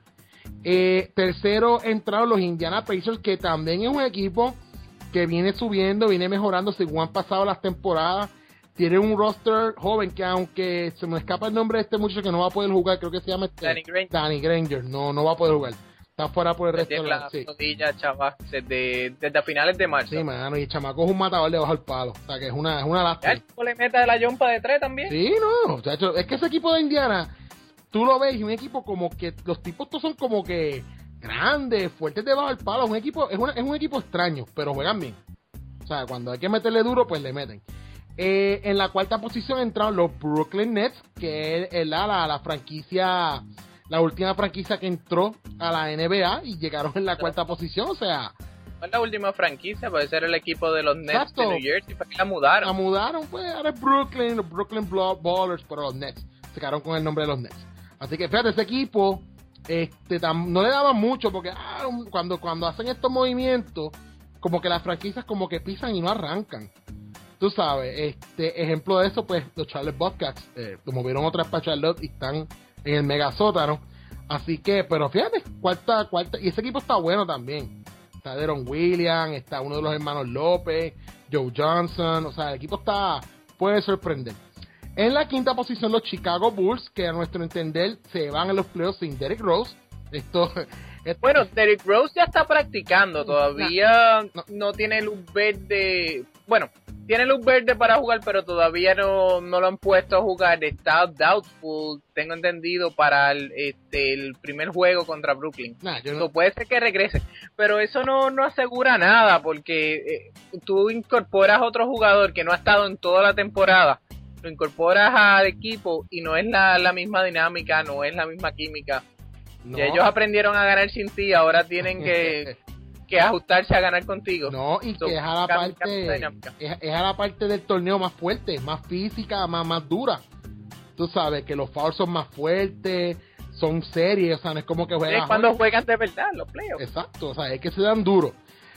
Eh, tercero entraron los Indiana Pacers, que también es un equipo que viene subiendo, viene mejorando según han pasado las temporadas. Tiene un roster joven que, aunque se me escapa el nombre de este muchacho que no va a poder jugar, creo que se llama este, Danny Granger. Danny Granger, no, no va a poder jugar. Está fuera por el resto de la sí. Chaval, desde, desde finales de marzo. Sí, mano, y el chamaco es un matador debajo del palo. O sea, que es una, es una lástima. ¿El tipo le meta de la yompa de tres también? Sí, no, muchacho, es que ese equipo de Indiana, tú lo ves y un equipo como que, los tipos todos son como que grandes, fuertes debajo del palo. Un equipo, es, una, es un equipo extraño, pero juegan bien. O sea, cuando hay que meterle duro, pues le meten. Eh, en la cuarta posición entraron los Brooklyn Nets, que es, es la, la, la franquicia, la última franquicia que entró a la N B A y llegaron en la cuarta posición. O sea, ¿cuál es la última franquicia? Puede ser el equipo de los Nets exacto. de New Jersey, ¿para qué la mudaron? La mudaron, pues ahora es Brooklyn, los Brooklyn Ballers, pero los Nets se quedaron con el nombre de los Nets. Así que fíjate, ese equipo este tam, no le daban mucho porque ah, cuando, cuando hacen estos movimientos, como que las franquicias como que pisan y no arrancan. Tú sabes, este ejemplo de eso, pues los Charlotte Bobcats eh, movieron otra vez para Charlotte y están en el mega sótano. Así que, pero fíjate, cuarta, cuarta, y ese equipo está bueno también. Está Deron Williams, está uno de los hermanos López, Joe Johnson, o sea, el equipo está, puede sorprender. En la quinta posición los Chicago Bulls, que a nuestro entender se van a los playoffs sin Derrick Rose. Esto, esto bueno, Derrick Rose ya está practicando, todavía no, no. no tiene luz verde. Bueno, tiene luz verde para jugar, pero todavía no, no lo han puesto a jugar. Está doubtful, tengo entendido, para el, este, el primer juego contra Brooklyn. Nah, yo no... so, puede ser que regrese, pero eso no, no asegura nada, porque eh, tú incorporas a otro jugador que no ha estado en toda la temporada, lo incorporas al equipo y no es la, la misma dinámica, no es la misma química. No. Y ellos aprendieron a ganar sin ti, ahora tienen que... que ajustarse a ganar contigo. No, y so, que es a la cambia, parte cambia es, es a la parte del torneo más fuerte, más física, más, más dura. Tú sabes que los fouls son más fuertes, son series, o sea, no es como que juegan. Es cuando juegan de verdad los playoffs. Exacto, o sea, es que se dan duro.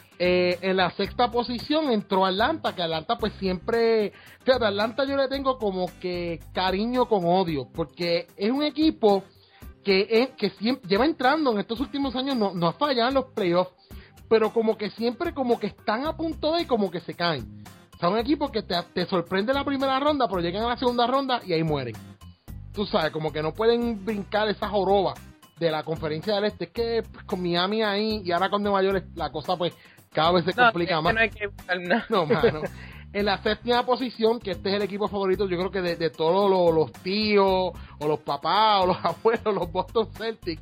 Eh, en la sexta posición entró Atlanta, que Atlanta pues siempre, fíjate, Atlanta yo le tengo como que cariño con odio, porque es un equipo que, es, que siempre, lleva entrando en estos últimos años, no, no ha fallado en los playoffs, pero como que siempre como que están a punto de y como que se caen. O sea, un equipo que te, te sorprende en la primera ronda, pero llegan a la segunda ronda y ahí mueren. Tú sabes, como que no pueden brincar esa joroba de la conferencia del este. Es que pues, con Miami ahí y ahora con Nueva York la cosa pues cada vez se no, complica más. No, hay que no. no, mano. En la séptima posición, que este es el equipo favorito, yo creo que de, de todos los, los tíos, o los papás, o los abuelos, los Boston Celtics,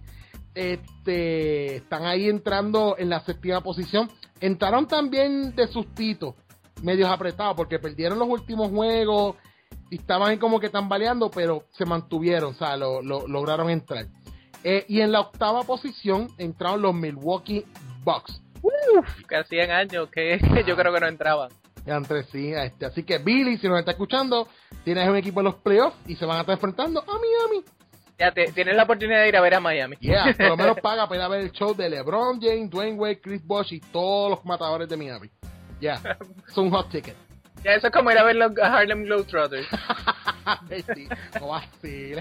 este, están ahí entrando en la séptima posición. Entraron también de sustito, medios apretados, porque perdieron los últimos juegos y estaban ahí como que tambaleando, pero se mantuvieron, o sea, lo, lo, lograron entrar. Eh, y en la octava posición entraron los Milwaukee Bucks. Uf, que hacían años que yo creo que no entraban. Entre sí, este, así que Billy, si nos está escuchando, tienes un equipo en los playoffs y se van a estar enfrentando a Miami. Ya te, tienes la oportunidad de ir a ver a Miami. Yeah, por lo menos paga para ir a ver el show de LeBron James, Dwayne Wade, Chris Bosh y todos los matadores de Miami. Ya, yeah, es un hot ticket. Ya, eso es como ir a ver los Harlem Globetrotters. Sí, no vacile.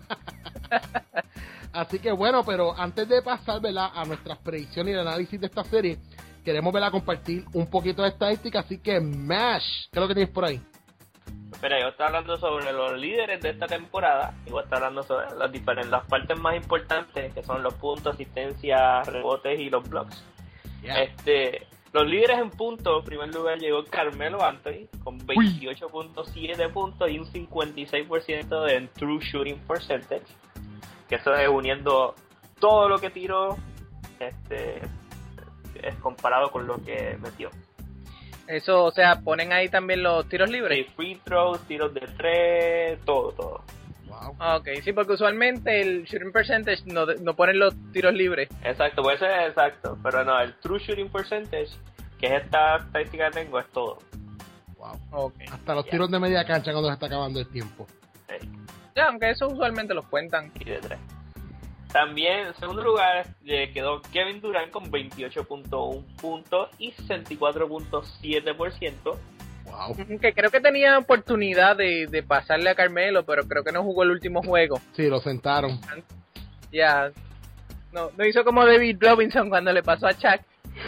Así que bueno, pero antes de pasar, ¿verdad?, a nuestras predicciones y el análisis de esta serie, queremos, ¿verdad?, compartir un poquito de estadística. Así que Mash, ¿qué es lo que tienes por ahí? Espera, yo estaba hablando sobre los líderes de esta temporada y voy a estar hablando sobre las diferentes, las partes más importantes, que son los puntos, asistencia, rebotes y los blocks. Yeah. Este, los líderes en puntos, en primer lugar llegó Carmelo Anthony con veintiocho punto siete puntos y un cincuenta y seis por ciento de true shooting percentage, que eso es uniendo todo lo que tiró, este, es comparado con lo que metió. Eso, o sea, ponen ahí también los tiros libres. Sí, free throws, tiros de tres, todo, todo. Wow. Ok, sí, porque usualmente el shooting percentage no, no ponen los tiros libres. Exacto, puede ser exacto, pero no, el true shooting percentage, que es esta estadística que tengo, es todo. Wow. Okay. Hasta los yeah. tiros de media cancha cuando se está acabando el tiempo. Sí. Ya, aunque eso usualmente los cuentan. Y de tres. También, en segundo lugar, eh, quedó Kevin Durant con veintiocho punto uno puntos y sesenta y cuatro punto siete por ciento. Wow. Que creo que tenía oportunidad de, de pasarle a Carmelo, pero creo que no jugó el último juego. Sí, lo sentaron. Ya. No, no hizo como David Robinson cuando le pasó a Shaq.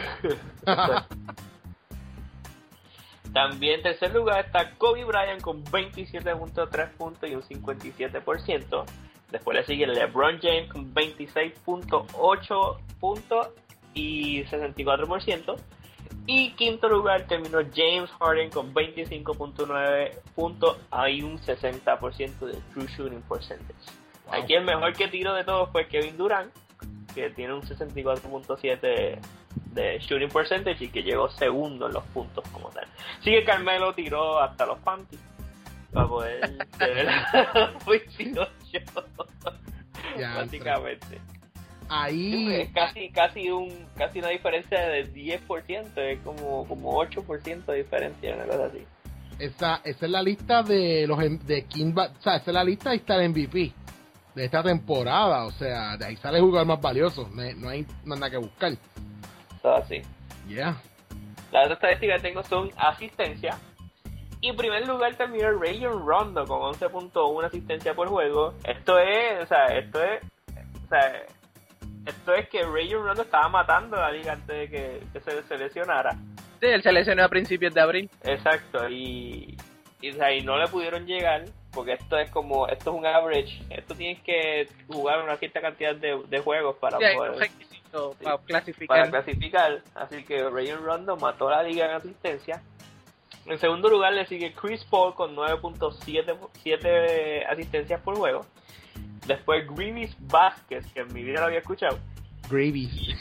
También en tercer lugar está Kobe Bryant con veintisiete punto tres puntos y un cincuenta y siete por ciento. Después le sigue LeBron James con veintiséis punto ocho puntos y sesenta y cuatro por ciento. Y quinto lugar terminó James Harden con veinticinco punto nueve puntos y un sesenta por ciento de true shooting percentage. Wow. Aquí el mejor que tiró de todos fue Kevin Durant, que tiene un sesenta y cuatro punto siete de shooting percentage y que llegó segundo en los puntos como tal. Sí que Carmelo tiró hasta los panties para poder tener veintiocho básicamente. Ahí es casi casi un casi una diferencia de diez por ciento, es como como ocho por ciento de diferencia, una cosa así. Esa esa es la lista de los de King, o sea, esa es la lista, ahí está el M V P de esta temporada, o sea, de ahí sale el jugador más valioso, no hay, no hay nada que buscar. Todo así. Yeah. Las otras estadísticas que tengo son asistencia. Y en primer lugar terminó Rajon Rondo con once punto uno asistencia por juego. Esto es, o sea, esto es, o sea, esto es que Rajon Rondo estaba matando a la liga antes de que, que se seleccionara. Sí, él se lesionó a principios de abril. Exacto, y, y, o sea, y no le pudieron llegar, porque esto es como, esto es un average. Esto tienes que jugar una cierta cantidad de, de juegos para sí, poder... requisitos sí, para clasificar. Para clasificar, así que Rajon Rondo mató a la liga en asistencia. En segundo lugar le sigue Chris Paul con nueve punto siete asistencias por juego. Después Grivis Vázquez, que en mi vida lo había escuchado. Grivis.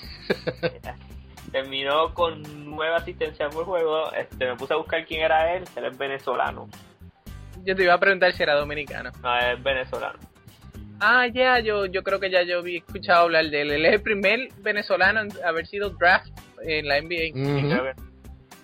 Terminó con nueve asistencias por juego. Este, me puse a buscar quién era él. Él es venezolano. Yo te iba a preguntar si era dominicano. No, es venezolano. Ah, ya, yeah, yo, yo creo que ya yo había escuchado hablar de él. Él es el primer venezolano en haber sido draft en la N B A. Mm-hmm. Sí, creo que...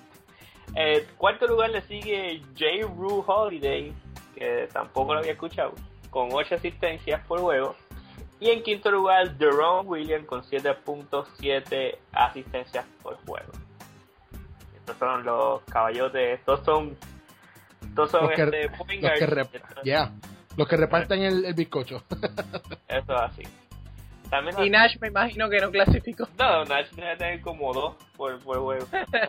En cuarto lugar le sigue J. Rue Holiday, que tampoco lo había escuchado, con ocho asistencias por juego. Y en quinto lugar, Deron Williams con siete punto siete asistencias por juego. Estos son los caballotes, estos son, estos son los que, este, los que, rep- yeah, los que reparten el, el bizcocho. Eso es así. También y Nash me imagino que no clasificó. No, Nash debe tener como dos por, por juego.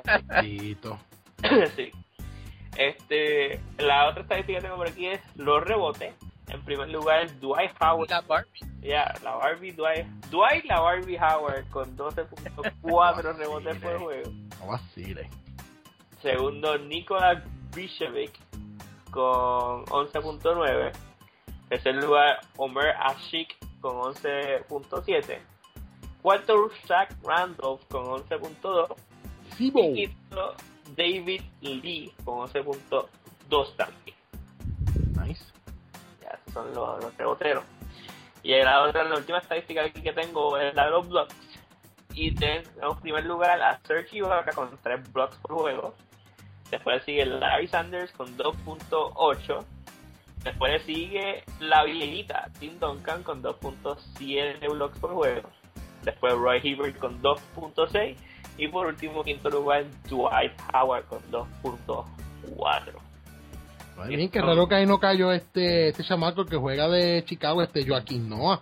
Sí. Este, la otra estadística que tengo por aquí es los rebotes. En primer lugar, Dwight Howard. La Barbie. Ya, yeah, la Barbie, Dwight. Dwight, la Barbie Howard con doce punto cuatro rebotes por juego. No vacile. Segundo, Nikola Vucevic con once punto nueve. Tercer lugar, Omer Ashik con once punto siete. Cuarto, Zach Randolph con once punto dos. Sí, y quinto, David Lee con once punto dos también. Nice. Ya, estos son los, los reboteros. Y la otra, la última estadística aquí que tengo es la de los blocks. Y tenemos en primer lugar a Serge Ibaka con tres blocks por juego. Después sigue Larry Sanders con dos punto ocho. Después sigue la viejita Tim Duncan con dos punto siete blocks por juego. Después Roy Hibbert con dos punto seis. Y por último, quinto lugar, Dwight Howard con dos punto cuatro. Ay, bien, qué raro que ahí no cayó este este chamaco que juega de Chicago, este Joaquín Noah.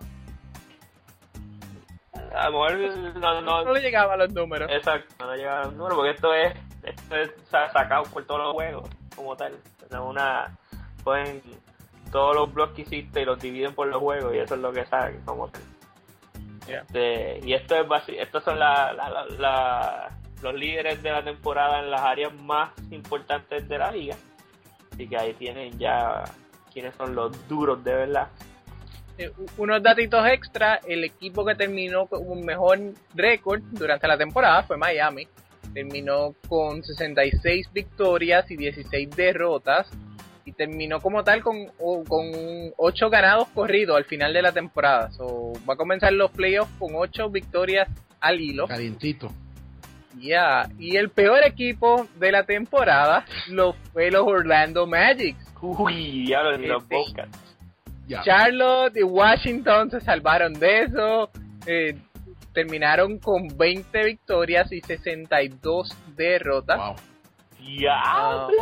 A lo mejor no, no, no le llegaba a los números. Exacto, no le llegaba a los números porque esto es, esto es sacado por todos los juegos, como tal. Una, ponen todos los blogs que hiciste y los dividen por los juegos y eso es lo que sale, como tal. Yeah. Este, y esto es basi- estos son la, la, la, la, los líderes de la temporada en las áreas más importantes de la liga. Así que ahí tienen ya quiénes son los duros de verdad. Eh, unos datitos extra, el equipo que terminó con un mejor récord durante la temporada fue Miami. Terminó con sesenta y seis victorias y dieciséis derrotas. Y terminó como tal con, con ocho ganados corridos al final de la temporada. So, va a comenzar los playoffs con ocho victorias al hilo. Calientito. Ya, yeah. Y el peor equipo de la temporada lo fue los Orlando Magic. Uy, ya lo de los Bobcats. Yeah. Charlotte y Washington se salvaron de eso. Eh, terminaron con veinte victorias y sesenta y dos derrotas. Wow. Ya, uh,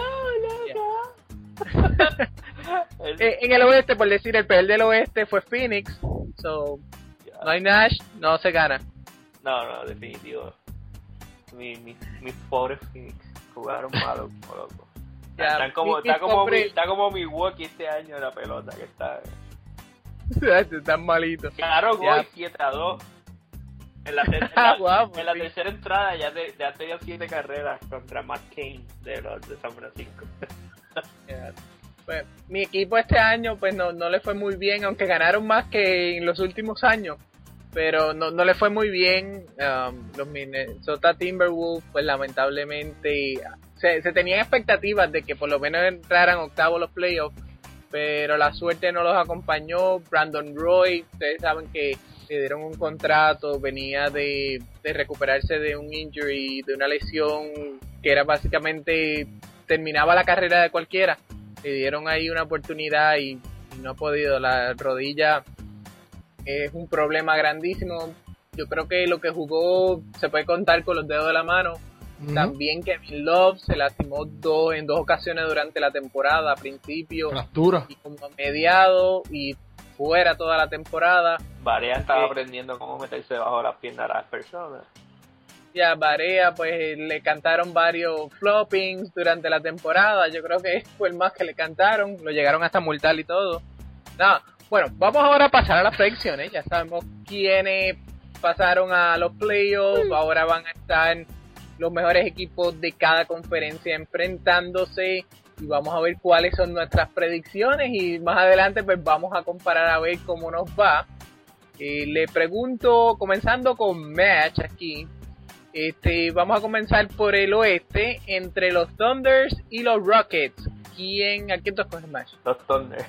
eh, en el oeste, por decir, el peor del oeste fue Phoenix. So, yeah. No hay Nash, no se gana. No, no, definitivo. Mi, mi, mis pobres Phoenix jugaron malo, como loco. Yeah, están como, está, como mi, está como Milwaukee este año en la pelota, que está... Están malitos. Ganaron yeah. hoy siete a dos. En la, ter- en la, wow, en la sí. tercera entrada ya, te, ya tenían siete carreras contra Matt Cain de los de San Francisco. Yeah. Pues, mi equipo este año pues no, no le fue muy bien, aunque ganaron más que en los últimos años, pero no, no le fue muy bien. Um, los Minnesota Timberwolves pues lamentablemente se, se tenían expectativas de que por lo menos entraran octavos los playoffs, pero la suerte no los acompañó. Brandon Roy, ustedes saben que le dieron un contrato, venía de, de recuperarse de un injury, de una lesión que era básicamente terminaba la carrera de cualquiera. Le dieron ahí una oportunidad y, y no ha podido. La rodilla es un problema grandísimo. Yo creo que lo que jugó se puede contar con los dedos de la mano. Uh-huh. También Kevin Love se lastimó dos, en dos ocasiones durante la temporada, a principio fractura y como a mediado y fuera toda la temporada. Barea estaba eh, aprendiendo cómo meterse bajo las piernas a las personas. Ya, Barea, pues le cantaron varios floppings durante la temporada. Yo creo que fue el más que le cantaron. Lo llegaron hasta multar y todo. Nada, bueno, vamos ahora a pasar a las predicciones. Ya sabemos quiénes pasaron a los playoffs. Ahora van a estar los mejores equipos de cada conferencia enfrentándose. Y vamos a ver cuáles son nuestras predicciones. Y más adelante, pues vamos a comparar a ver cómo nos va. Eh, le pregunto, comenzando con Match aquí. Este, vamos a comenzar por el oeste, entre los Thunders y los Rockets. ¿Quién, a quién tú escoges más? Los Thunders.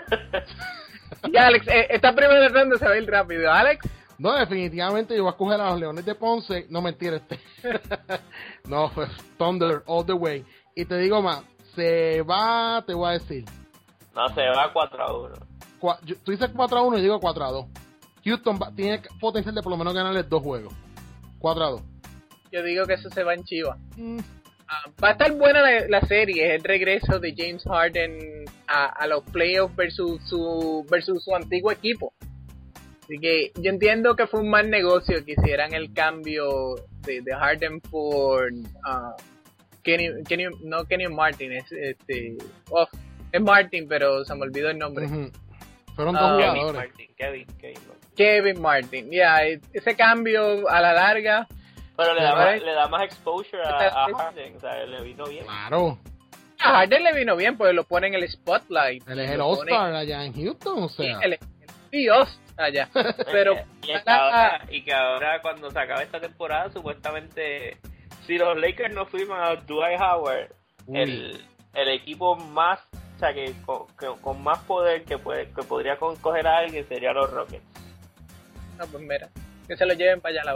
Y Alex, eh, está primero tratando de saber rápido. ¿Alex? No, definitivamente yo voy a escoger a los Leones de Ponce. No, mentira, este. No, pues Thunder all the way. Y te digo más, se va, te voy a decir. No, se va cuatro a uno. Cu- yo, tú dices cuatro a uno y digo cuatro a dos. Houston va, tiene potencial de por lo menos ganarle dos juegos. cuatro a dos. Yo digo que eso se va en chiva. Mm. Uh, va a estar buena la, la serie, es el regreso de James Harden a, a los playoffs versus su versus su antiguo equipo. Así que yo entiendo que fue un mal negocio que hicieran el cambio de, de Harden por uh, Kenny, Kenny, no Kenny Martin, es este, oh, es Martin, pero se me olvidó el nombre. Uh-huh. Fueron dos uh, jugadores. Kevin Martin, Kevin, Kevin Martin. Kevin Martin, ya, yeah, ese cambio a la larga. Pero le da, más, le da más exposure a, a Harden, o sea, le vino bien. Claro. A Harden le vino bien, pues lo pone en el spotlight. Él es el All-Star allá en Houston, o sea. Sí, el, el Dios allá. Pero y, y, que ahora, y que ahora cuando se acabe esta temporada, supuestamente, si los Lakers no firman a Dwight Howard, el, el equipo más, o sea, que con, que, con más poder que, puede, que podría coger a alguien sería los Rockets. No, pues mira, que se lo lleven para allá la Barbie.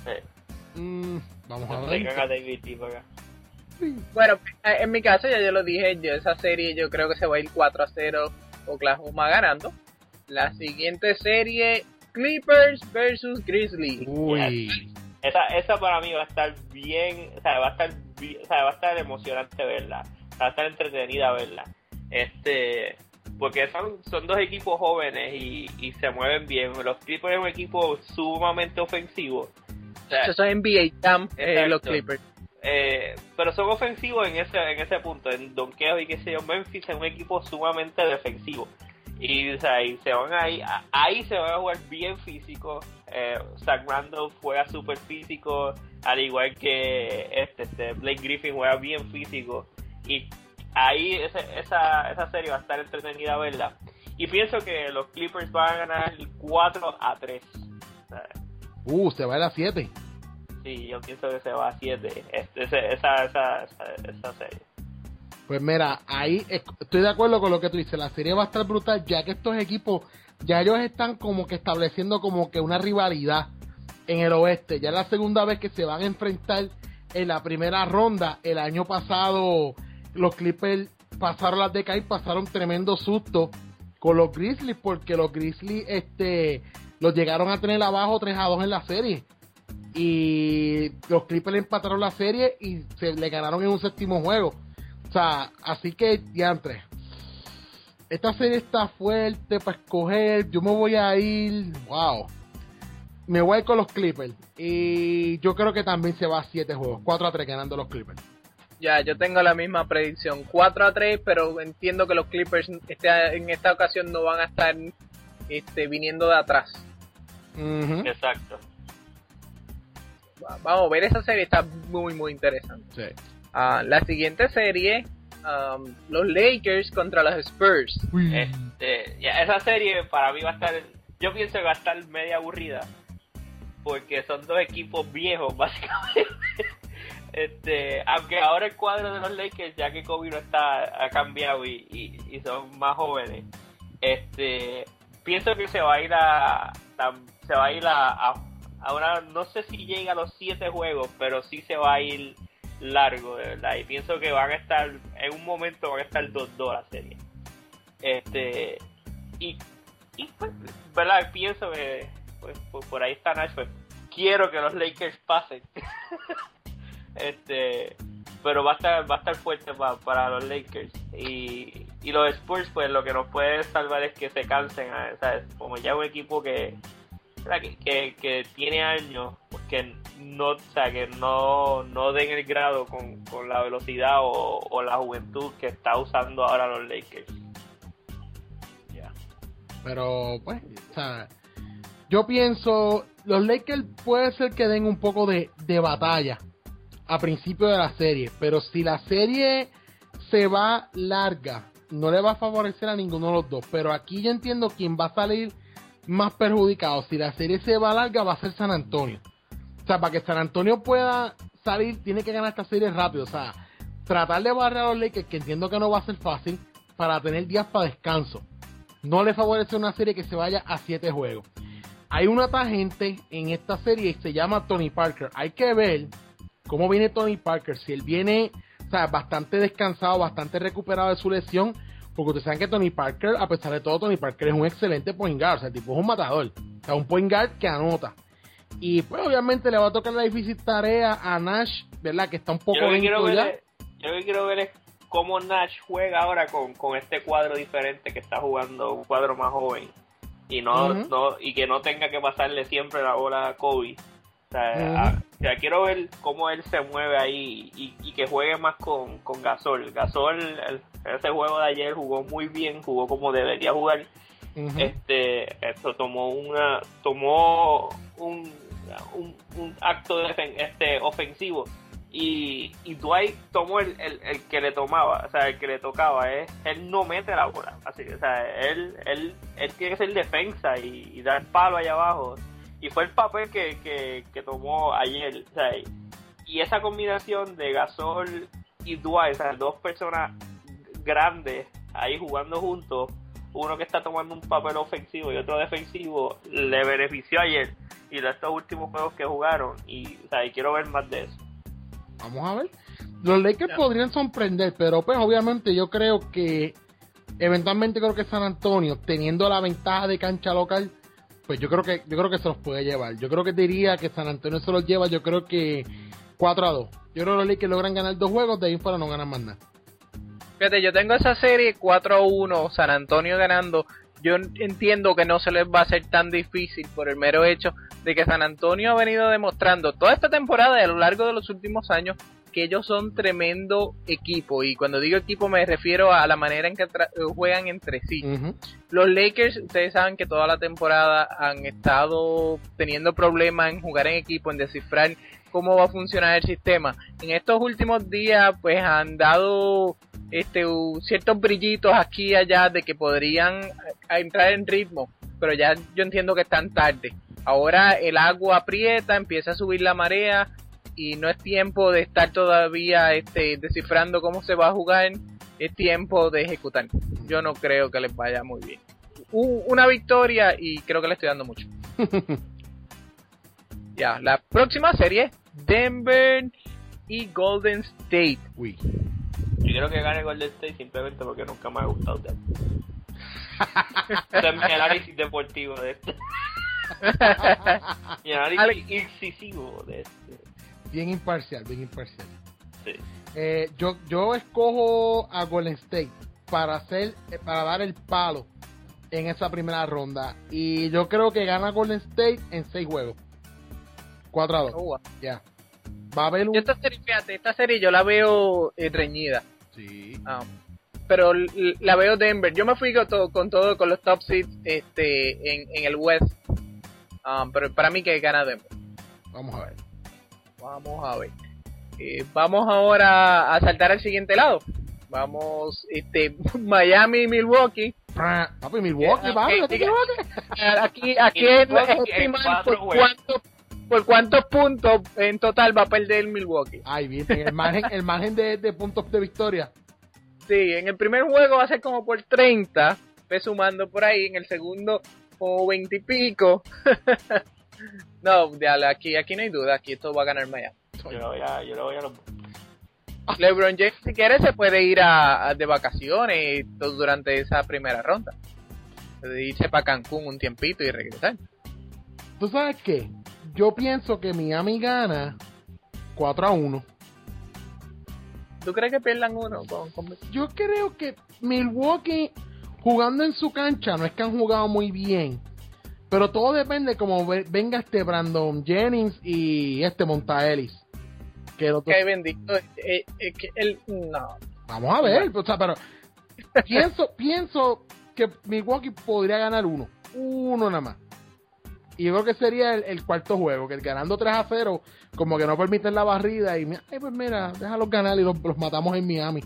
Sí. Mm, vamos a ver. Traigan a David T para acá. Bueno, en mi caso ya yo lo dije, yo esa serie yo creo que se va a ir cuatro a cero Oklahoma ganando. La siguiente serie, Clippers versus Grizzlies. Uy. Esa, esa para mí va a estar bien, o sea, va a estar bien, o sea, va a estar emocionante verla, va a estar entretenida verla. Este, porque son, son dos equipos jóvenes y, y se mueven bien. Los Clippers es un equipo sumamente ofensivo. O sea, Eso es N B A Jam, eh, los exacto. Clippers. Eh, pero son ofensivos en ese en ese punto, en donkeos y qué sé yo. Memphis es un equipo sumamente defensivo y, o sea, y se van ahí a, ahí se van a jugar bien físico. eh, Zach Randolph juega super físico, al igual que este, este Blake Griffin juega bien físico, y ahí ese, esa esa serie va a estar entretenida verla, y pienso que los Clippers van a ganar cuatro a tres. O sea, Uh, se va a las siete. sí, yo pienso que se va a siete este, ese, esa, esa, esa, esa serie. Pues mira, ahí estoy de acuerdo con lo que tú dices. La serie va a estar brutal, ya que estos equipos, ya ellos están como que estableciendo como que una rivalidad en el oeste. Ya es la segunda vez que se van a enfrentar en la primera ronda. El año pasado los Clippers pasaron las décadas y pasaron tremendo susto con los Grizzlies, porque los Grizzlies este, los llegaron a tener abajo tres a dos en la serie. Y los Clippers empataron la serie y se le ganaron en un séptimo juego. O sea, así que diantre, esta serie está fuerte para escoger. Yo me voy a ir, wow, me voy a ir con los Clippers, y yo creo que también se va a siete juegos, cuatro a tres ganando los Clippers. Ya, yo tengo la misma predicción, cuatro a tres, pero entiendo que los Clippers este, en esta ocasión no van a estar este, viniendo de atrás. Uh-huh. Exacto. Vamos a ver, esa serie está muy muy interesante. Sí. Uh, la siguiente serie, um, los Lakers contra los Spurs. Este, ya, esa serie para mí va a estar, yo pienso que va a estar media aburrida, porque son dos equipos viejos básicamente. Este, aunque ahora el cuadro de los Lakers, ya que Kobe no está, ha cambiado y, y, y son más jóvenes, este, pienso que se va a ir a, a se va a ir a, a, a una, no sé si llega a los siete juegos, pero sí se va a ir largo, de verdad, y pienso que van a estar, en un momento van a estar dos dos la serie. Este, y, y pues, verdad, pienso que pues, por, por ahí está Nash, pues quiero que los Lakers pasen. Este, pero va a estar va a estar fuerte pa, para los Lakers, y, y los Spurs, pues lo que nos puede salvar es que se cansen, ¿sabes? Como ya un equipo que que, que, que tiene años, pues que no, o sea, que no, no den el grado con, con la velocidad o, o la juventud que está usando ahora los Lakers. Yeah. Pero pues, o sea, yo pienso los Lakers puede ser que den un poco de, de batalla a principio de la serie, pero si la serie se va larga, no le va a favorecer a ninguno de los dos. Pero aquí yo entiendo quién va a salir más perjudicado. Si la serie se va larga, va a ser San Antonio. O sea, para que San Antonio pueda salir, tiene que ganar esta serie rápido. O sea, tratar de barrer a los Lakers, que entiendo que no va a ser fácil, para tener días para descanso. No le favorece una serie que se vaya a siete juegos. Hay un agente en esta serie y se llama Tony Parker. Hay que ver cómo viene Tony Parker. Si él viene, o sea, bastante descansado, bastante recuperado de su lesión. Porque ustedes saben que Tony Parker, a pesar de todo, Tony Parker es un excelente point guard. O sea, el tipo es un matador. O sea, un point guard que anota. Y pues obviamente le va a tocar la difícil tarea a Nash, ¿verdad? Que está un poco yo lo que lento quiero ya. ver es, yo lo que quiero ver es cómo Nash juega ahora con, con este cuadro diferente que está jugando, un cuadro más joven. Y no, Uh-huh. no y que no tenga que pasarle siempre la bola a Kobe. O sea, Uh-huh. a, o sea, quiero ver cómo él se mueve ahí y, y que juegue más con, con Gasol. Gasol, el, ese juego de ayer jugó muy bien, jugó como debería jugar. Uh-huh. Este, esto tomó una, tomó un, un, un acto de, este, ofensivo y, y Dwight tomó el, el, el que le tomaba, o sea, el que le tocaba, ¿eh? Él no mete la bola, así que, o sea, él, él, él tiene que ser defensa y, y dar palo allá abajo. Y fue el papel que, que, que tomó ayer, o sea, y esa combinación de Gasol y Dwight, o sea, dos personas grandes ahí jugando juntos, uno que está tomando un papel ofensivo y otro defensivo, le benefició ayer. y de estos últimos juegos que jugaron, y, o sea, y quiero ver más de eso. Vamos a ver. Los Lakers yeah. podrían sorprender, pero pues obviamente yo creo que eventualmente creo que San Antonio, teniendo la ventaja de cancha local, pues yo creo que yo creo que se los puede llevar. Yo creo que diría que San Antonio se los lleva, yo creo que cuatro a dos. Yo creo que los Lakers logran ganar dos juegos, de ahí fuera no ganan más nada. Fíjate, yo tengo esa serie cuatro a uno, San Antonio ganando. Yo entiendo que no se les va a hacer tan difícil por el mero hecho de que San Antonio ha venido demostrando toda esta temporada y a lo largo de los últimos años que ellos son tremendo equipo, y cuando digo equipo me refiero a la manera en que tra- juegan entre sí. Uh-huh. Los Lakers, ustedes saben que toda la temporada han estado teniendo problemas en jugar en equipo, en descifrar cómo va a funcionar el sistema. En estos últimos días pues han dado este ciertos brillitos aquí y allá de que podrían entrar en ritmo, pero ya yo entiendo que están tarde. Ahora el agua aprieta, empieza a subir la marea y no es tiempo de estar todavía este descifrando cómo se va a jugar, es tiempo de ejecutar. Yo no creo que les vaya muy bien. U- una victoria y creo que le estoy dando mucho. Ya, la próxima serie, Denver y Golden State. Uy. Yo creo que gane Golden State simplemente porque nunca me ha gustado Denver. Este es mi análisis deportivo de esto. Mi análisis incisivo de esto. Bien imparcial, bien imparcial. Sí. Eh, yo, yo escojo a Golden State para hacer, para dar el palo en esa primera ronda. Y yo creo que gana Golden State en seis juegos. cuatro a dos. Oh, wow. Ya. Yeah. Va a haber un... Esta serie, fíjate, esta serie yo la veo eh, reñida. Sí. Um, pero l- la veo Denver. Yo me fui con todo, con, todo, con los top seeds este, en, en el West. Um, pero para mí que gana Denver. Vamos a ver. Vamos a ver. Eh, vamos ahora a saltar al siguiente lado. Vamos, este, Miami y Milwaukee. Papi, Milwaukee, eh, vamos, okay, aquí, aquí es estimar por cuántos, por cuántos puntos en total va a perder Milwaukee. Ay, bien, el margen, el margen de, de puntos de victoria. Sí, en el primer juego va a ser como por treinta, ve sumando por ahí, en el segundo como veinte y pico. No, dale, aquí, aquí no hay duda, aquí esto va a ganar Miami. Yo lo voy a, yo lo voy a los... LeBron James, si quiere, se puede ir a, a de vacaciones durante esa primera ronda. Puede irse para Cancún un tiempito y regresar. ¿Tú sabes qué? Yo pienso que Miami gana cuatro a uno. ¿Tú crees que pierdan uno? Con, con... Yo creo que Milwaukee, jugando en su cancha, no es que han jugado muy bien. Pero todo depende como venga este Brandon Jennings y este Montaelis. Que el otro... Qué bendito. Eh, eh, que él, no. Vamos a ver. O sea, pero pienso, pienso que Milwaukee podría ganar uno. Uno nada más. Y yo creo que sería el, el cuarto juego. Que el ganando tres a cero, como que no permiten la barrida. Y ay, pues mira, déjalos ganar y los, los matamos en Miami.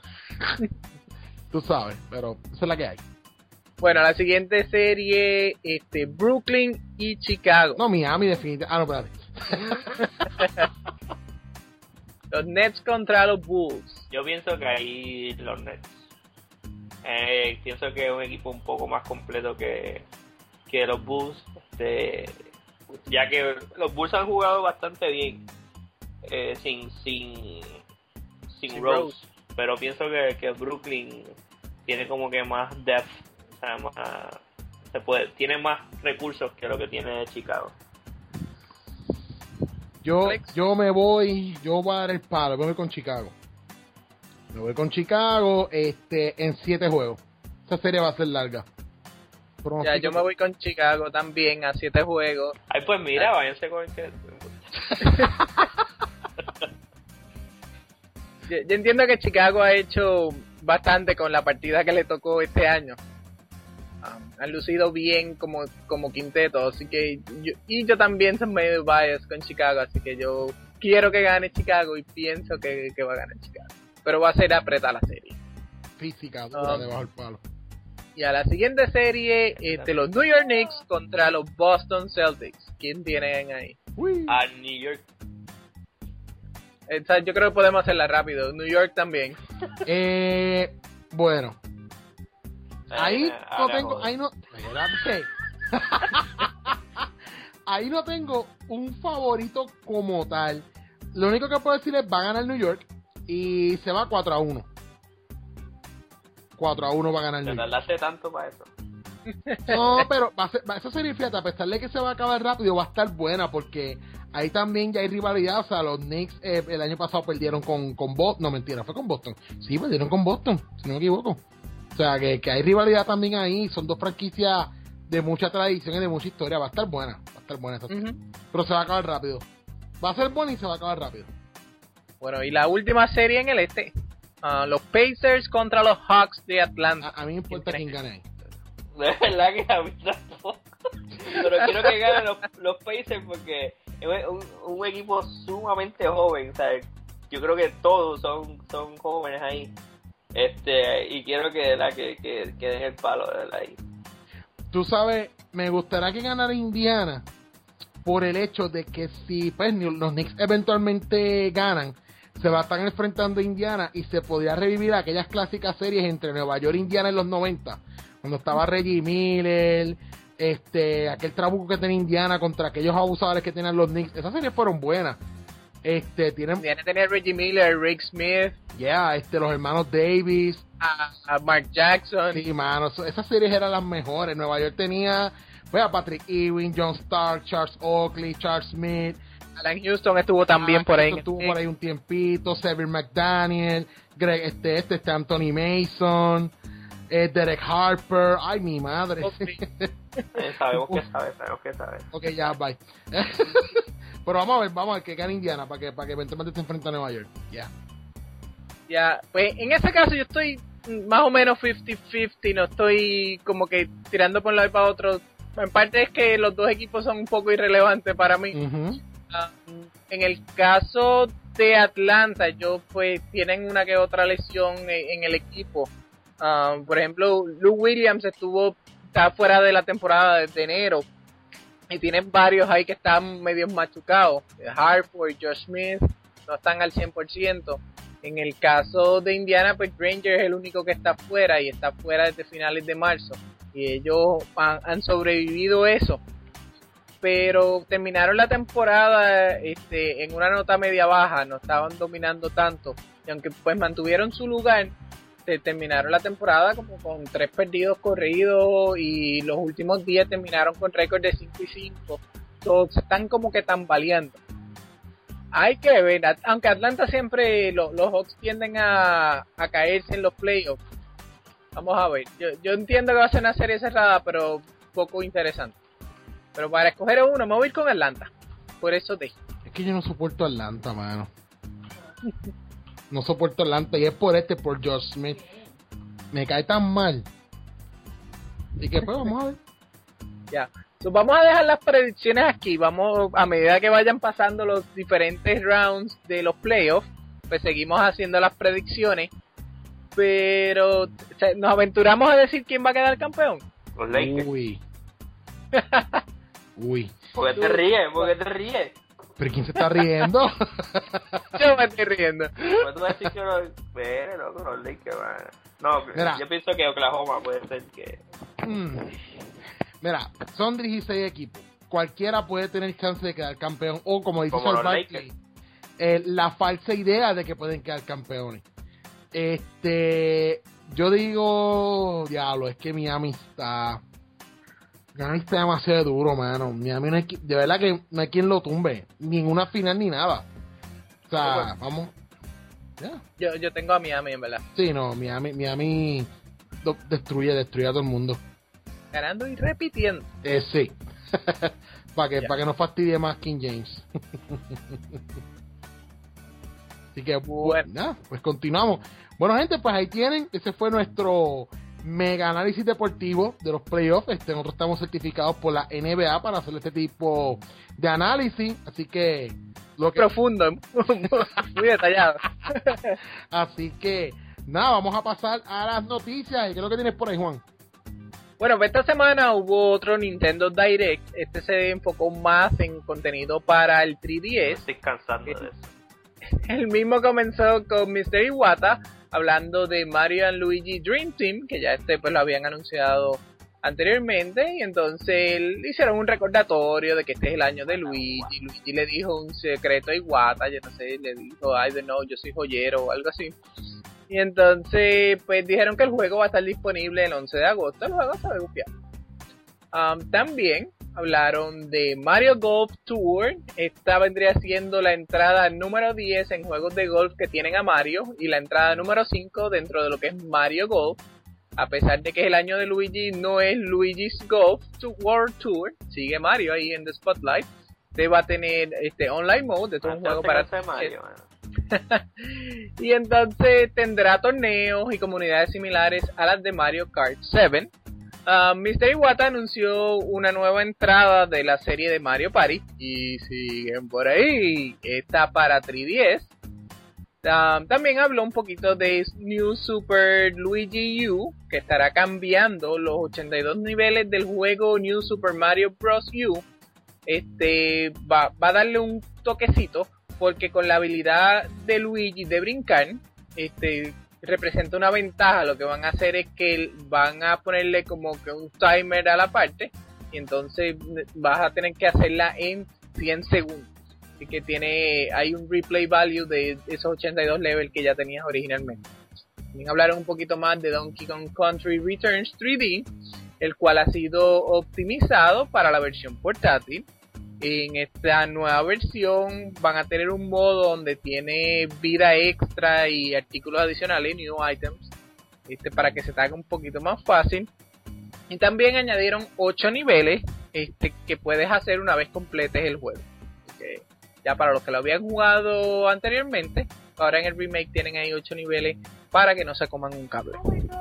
Tú sabes, pero esa es la que hay. Bueno, la siguiente serie, este, Brooklyn y Chicago. No, Miami definitivamente. Ah, no, espérate. Los Nets contra los Bulls. Yo pienso que ahí los Nets. Eh, pienso que es un equipo un poco más completo que, que los Bulls. Este, ya que los Bulls han jugado bastante bien eh, sin sin sin, sin Rose, Rose. Pero pienso que, que Brooklyn tiene como que más depth. O sea, más, se puede, tiene más recursos que lo que tiene Chicago. Yo, yo me voy, yo voy a dar el palo, me voy con Chicago. Me voy con Chicago este, en siete juegos. Esta serie va a ser larga. Ya, yo me voy con Chicago también a siete juegos. Ay, pues mira, váyanse con el que... yo, yo entiendo que Chicago ha hecho bastante con la partida que le tocó este año. Um, han lucido bien como, como quinteto, así que yo, y yo también soy medio biased con Chicago, así que yo quiero que gane Chicago y pienso que, que va a ganar Chicago, pero va a ser apretar la serie física dura um, debajo del palo. Y a la siguiente serie, este, los New York Knicks contra los Boston Celtics. ¿Quién tienen ahí? Uy. A New York. Esta, yo creo que podemos hacerla rápido. New York también. eh, bueno ahí eh, no tengo, ahí no, espérate. ahí no tengo un favorito como tal. Lo único que puedo decir es va a ganar New York y se va cuatro a uno. cuatro a uno va a ganar New York. Te tardaste tanto para eso. No, pero va a ser, va, esa serie, fíjate, a pesar de que se va a acabar rápido, va a estar buena porque ahí también ya hay rivalidad. O sea, los Knicks eh, el año pasado perdieron con, con Boston. No, mentira, fue con Boston. Sí, perdieron con Boston, si no me equivoco. O sea, que, que hay rivalidad también ahí. Son dos franquicias de mucha tradición y de mucha historia. Va a estar buena, va a estar buena esta serie. Uh-huh. Pero se va a acabar rápido. Va a ser buena y se va a acabar rápido. Bueno, y la última serie en el este. Uh, los Pacers contra los Hawks de Atlanta. A, a mí me importa quién gane ahí. De verdad que a mí tampoco. Pero quiero que ganen los, los Pacers porque es un, un equipo sumamente joven. O sea, yo creo que todos son, son jóvenes ahí. Este, y quiero que, la, que, que, que den el palo de verdad ahí. Tú sabes, me gustaría que ganara Indiana por el hecho de que si pues, los Knicks eventualmente ganan, se va a estar enfrentando a Indiana y se podría revivir aquellas clásicas series entre Nueva York e Indiana en los noventa. Cuando estaba Reggie Miller, este, aquel trabuco que tenía Indiana contra aquellos abusadores que tenían los Knicks. Esas series fueron buenas. Este, tienen... Indiana tenía Reggie Miller, Rick Smith. Yeah, este, los hermanos Davis. A, a Mark Jackson. Sí, mano, esas series eran las mejores. Nueva York tenía, pues, a Patrick Ewing, John Stark, Charles Oakley, Charles Smith. Alan Houston estuvo también ah, por ahí. Estuvo por ahí un tiempito. Severn McDaniel, Greg, este, este, este, Anthony Mason. Eh, Derek Harper, ay mi madre. Okay. eh, sabemos que sabe, sabemos que sabe. Ok, ya, bye. Pero vamos a ver, vamos a ver que gana Indiana para que, para que eventualmente se enfrente a Nueva York. Ya. Yeah. Ya, yeah. Pues en ese caso yo estoy más o menos cincuenta cincuenta, no estoy como que tirando por un lado y para otro. En parte es que los dos equipos son un poco irrelevantes para mí. Uh-huh. Um, en el caso de Atlanta, yo pues tienen una que otra lesión en, en el equipo. Um, por ejemplo, Lou Williams estuvo está fuera de la temporada desde enero y tienen varios ahí que están medio machucados. Hartford, Josh Smith no están al cien por ciento. En el caso de Indiana, pues Granger es el único que está fuera y está fuera desde finales de marzo y ellos han, han sobrevivido eso, pero terminaron la temporada este, en una nota media baja, no estaban dominando tanto y aunque pues mantuvieron su lugar, terminaron la temporada como con tres perdidos corridos y los últimos días terminaron con récord de cinco y cinco. Todos están como que tambaleando. Hay que ver, aunque Atlanta siempre, lo, los Hawks tienden a, a caerse en los playoffs. Vamos a ver, yo, yo entiendo que va a ser una serie cerrada, pero poco interesante. Pero para escoger uno, me voy a ir con Atlanta. Por eso te. Es que yo no soporto Atlanta, mano. No soporto Atlanta y es por este, por Josh Smith. Me cae tan mal. Y que pues vamos a ver. Ya. So, vamos a dejar las predicciones aquí. Vamos, a medida que vayan pasando los diferentes rounds de los playoffs, pues seguimos haciendo las predicciones. Pero, o sea, ¿nos aventuramos a decir quién va a quedar campeón? Los Lakers. Uy. Uy. ¿Por qué te ríes? ¿Por qué te ríes? ¿Pero quién se está riendo? Yo me estoy riendo. Pues tú vas a decir que los... Pero, no, los Lakers, man. No, mira, yo pienso que Oklahoma puede ser que... Mm. Mira, son dieciséis equipos. Cualquiera puede tener chance de quedar campeón. O como dice Charles Barkley, eh, la falsa idea de que pueden quedar campeones. Este... Yo digo... Diablo, es que Miami está... Miami está demasiado duro, mano. Miami no hay, de verdad que no hay quien lo tumbe. Ni en una final ni nada. O sea, bueno, vamos. Yeah. Yo, yo tengo a Miami, en verdad. Sí, no, Miami, Miami destruye, destruye a todo el mundo. Ganando y repitiendo. Eh, sí. Para que, yeah. pa que no fastidie más King James. Así que, bueno, nada, pues continuamos. Bueno, gente, pues ahí tienen. Ese fue nuestro mega análisis deportivo de los playoffs. Este, nosotros estamos certificados por la N B A para hacer este tipo de análisis, así que lo que profundo, muy detallado. Así que nada, vamos a pasar a las noticias. ¿Qué es lo que tienes por ahí, Juan? Bueno, pues esta semana hubo otro Nintendo Direct. Este se enfocó más en contenido para el tres D S. Estoy cansando de eso. El mismo comenzó con mister Iwata hablando de Mario and Luigi Dream Team, que ya este pues lo habían anunciado anteriormente, y entonces le hicieron un recordatorio de que este es el año de Luigi. Luigi le dijo un secreto a Iwata, yo no sé, le dijo, I don't know, yo soy joyero o algo así. Y entonces, pues dijeron que el juego va a estar disponible el once de agosto. El juego se ve bufiado. Um, también hablaron de Mario Golf Tour. Esta vendría siendo la entrada número diez en juegos de golf que tienen a Mario, y la entrada número cinco dentro de lo que es Mario Golf. A pesar de que es el año de Luigi, no es Luigi's Golf World Tour. Sigue Mario ahí en The Spotlight. Te va a tener este online mode. Esto es un juego para Mario. Y entonces tendrá torneos y comunidades similares a las de Mario Kart siete. Uh, mister Iwata anunció una nueva entrada de la serie de Mario Party. Y siguen por ahí. Está para tres D S. Uh, también habló un poquito de New Super Luigi U, que estará cambiando los ochenta y dos niveles del juego New Super Mario Bros. U. Este va, va a darle un toquecito, porque con la habilidad de Luigi de brincar, este representa una ventaja. Lo que van a hacer es que van a ponerle como que un timer a la parte, y entonces vas a tener que hacerla en cien segundos. Así que tiene, hay un replay value de esos ochenta y dos levels que ya tenías originalmente. También hablaron un poquito más de Donkey Kong Country Returns tres D, el cual ha sido optimizado para la versión portátil. En esta nueva versión van a tener un modo donde tiene vida extra y artículos adicionales, new items, este, para que se te haga un poquito más fácil. Y también añadieron ocho niveles este, que puedes hacer una vez completes el juego. Okay. Ya para los que lo habían jugado anteriormente, ahora en el remake tienen ahí ocho niveles para que no se coman un cable.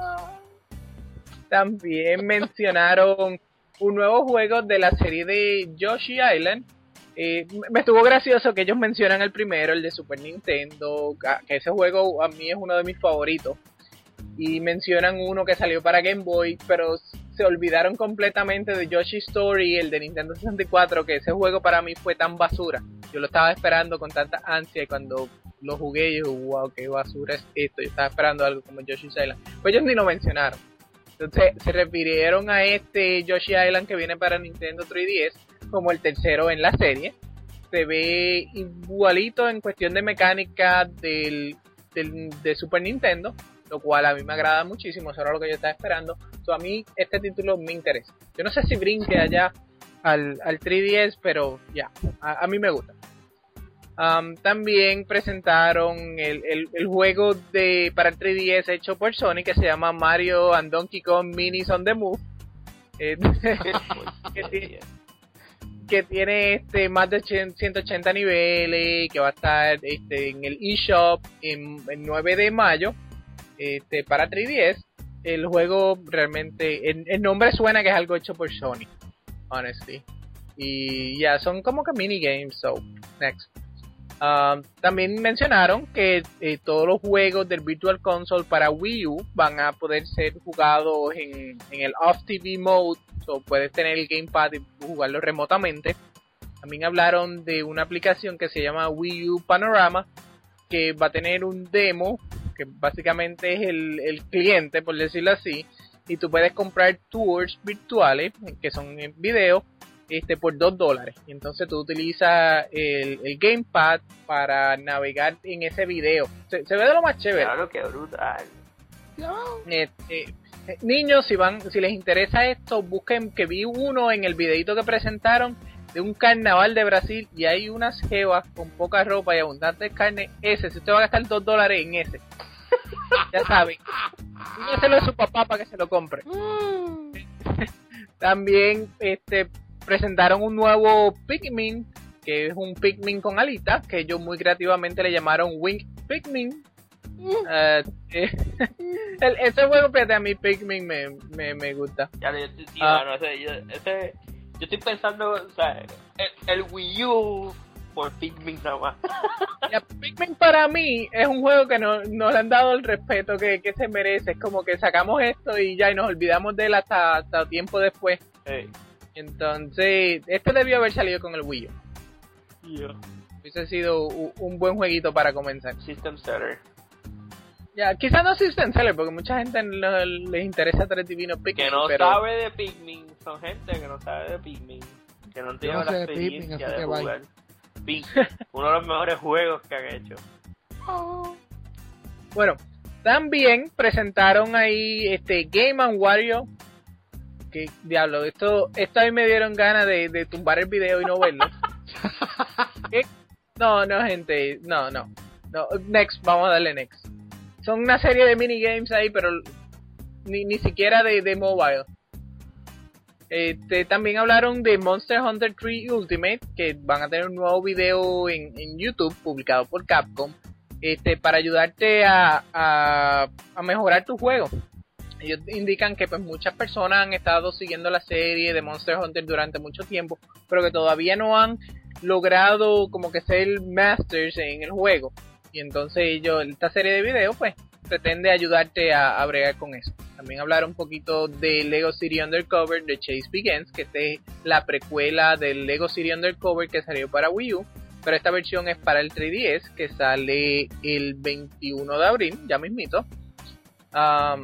También mencionaron un nuevo juego de la serie de Yoshi Island. Eh, me estuvo gracioso que ellos mencionan el primero, el de Super Nintendo, que ese juego a mí es uno de mis favoritos. Y mencionan uno que salió para Game Boy, pero se olvidaron completamente de Yoshi Story, el de Nintendo sesenta y cuatro, que ese juego para mí fue tan basura. Yo lo estaba esperando con tanta ansia, y cuando lo jugué yo dije, wow, qué basura es esto. Yo estaba esperando algo como Yoshi's Island. Pues ellos ni lo mencionaron. Entonces se refirieron a este Yoshi Island que viene para Nintendo tres D S como el tercero en la serie. Se ve igualito en cuestión de mecánica del, del de Super Nintendo, lo cual a mí me agrada muchísimo. Eso era lo que yo estaba esperando. So, a mí este título me interesa. Yo no sé si brinque allá al, al tres D S, pero ya, a, a mí me gusta. Um, también presentaron el, el, el juego de para el tres D S hecho por Sony, que se llama Mario and Donkey Kong Minis on the Move, eh, que, tiene, que tiene este más de ciento ochenta niveles, que va a estar este, en el eShop en el nueve de mayo este, para tres D S. El juego realmente, el, el nombre suena que es algo hecho por Sony, honestly, y ya yeah, son como que minigames. So next. Uh, también mencionaron que eh, todos los juegos del Virtual Console para Wii U van a poder ser jugados en, en el Off-T V Mode, so puedes tener el Gamepad y jugarlo remotamente. También hablaron de una aplicación que se llama Wii U Panorama, que va a tener un demo, que básicamente es el, el cliente, por decirlo así, y tú puedes comprar tours virtuales, que son en video, Este, por dos dólares. Y entonces tú utilizas el, el Gamepad para navegar en ese video. Se, se ve de lo más chévere. Claro, que brutal. Este, niños, si van, si les interesa esto, busquen, que vi uno en el videito que presentaron de un carnaval de Brasil, y hay unas jevas con poca ropa y abundante carne. Ese, si usted va a gastar dos dólares en ese, ya saben, dígaselo a su papá para que se lo compre. También este presentaron un nuevo Pikmin, que es un Pikmin con alitas, que ellos muy creativamente le llamaron Wing Pikmin. Uh, eh, el, ese juego, fíjate, a mí Pikmin me, me, me gusta. Ya, yo, sí, Ah. bueno, ese, yo, ese, yo estoy pensando, o sea, el, el Wii U por Pikmin nada más. Ya, Pikmin para mí es un juego que no, no le han dado el respeto que, que se merece. Es como que sacamos esto y ya, y nos olvidamos de él hasta, hasta tiempo después. Hey. Entonces, este debió haber salido con el Wii U. Yeah. Hubiese sido un, un buen jueguito para comenzar. System Seller. Ya, quizás no System Seller, porque mucha gente no les interesa tres divinos Pikmin. Que no pero... sabe de Pikmin, son gente que no sabe de Pikmin, que no tiene no la sé de experiencia Pikmin, así de que jugar Pikmin, uno de los mejores juegos que han hecho. Bueno, también presentaron ahí este Game and Wario. Que diablo, esto, esto a mí me dieron ganas de, de tumbar el video y no verlo. ¿Qué? No, no, gente, no, no, no. Next, vamos a darle next. Son una serie de minigames ahí, pero ni, ni siquiera de, de mobile. Este, también hablaron de Monster Hunter tres Ultimate, que van a tener un nuevo video en, en YouTube publicado por Capcom, este, para ayudarte a, a, a mejorar tu juego. Ellos indican que pues muchas personas han estado siguiendo la serie de Monster Hunter durante mucho tiempo, pero que todavía no han logrado como que ser masters en el juego. Y entonces ellos, esta serie de videos pues pretende ayudarte a, a bregar con eso. También hablaron un poquito de Lego City Undercover de Chase Begins, que es la precuela del Lego City Undercover que salió para Wii U, pero esta versión es para el tres D S, que sale el veintiuno de abril, ya mismito. Um,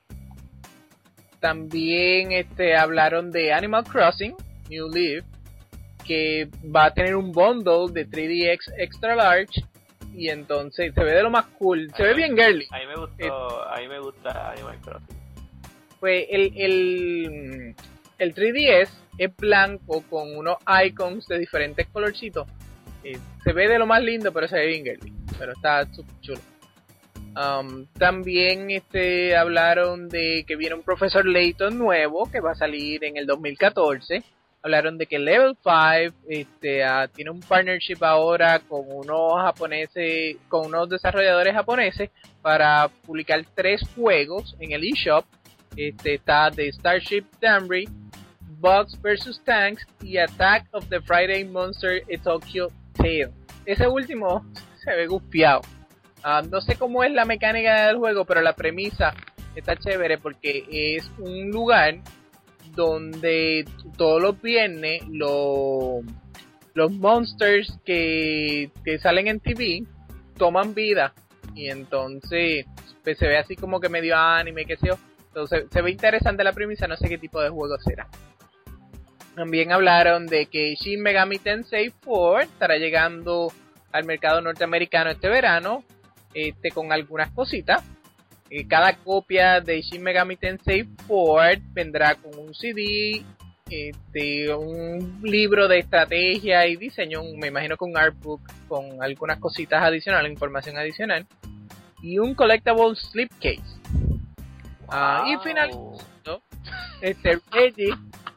también este, hablaron de Animal Crossing New Leaf, que va a tener un bundle de tres D X Extra Large, y entonces se ve de lo más cool, se ve bien girly. A mí me gustó, a mí me gusta Animal Crossing. Pues el, el, el tres D S es blanco con unos icons de diferentes colorcitos. Eh, se ve de lo más lindo, pero se ve bien girly, pero está súper chulo. Um, también este, hablaron de que viene un Profesor Layton nuevo que va a salir en el dos mil catorce. Hablaron de que Level cinco este, uh, tiene un partnership ahora con unos japoneses, con unos desarrolladores japoneses para publicar tres juegos en el eShop. Este, está de Starship Danbury, Bugs versus. Tanks y Attack of the Friday Monster in Tokyo Tale. Ese último se ve gufiado. Uh, no sé cómo es la mecánica del juego, pero la premisa está chévere porque es un lugar donde todos los viernes los, los monsters que, que salen en T V toman vida, y entonces pues, se ve así como que medio anime, qué sé yo. Entonces se ve interesante la premisa, no sé qué tipo de juego será. También hablaron de que Shin Megami Tensei cuatro estará llegando al mercado norteamericano este verano, este con algunas cositas. Eh, cada copia de Shin Megami Tensei cuatro vendrá con un C D, este, un libro de estrategia y diseño, me imagino con un artbook con algunas cositas adicionales, información adicional, y un collectible slipcase. Wow. Uh, y finalmente, este Reggie,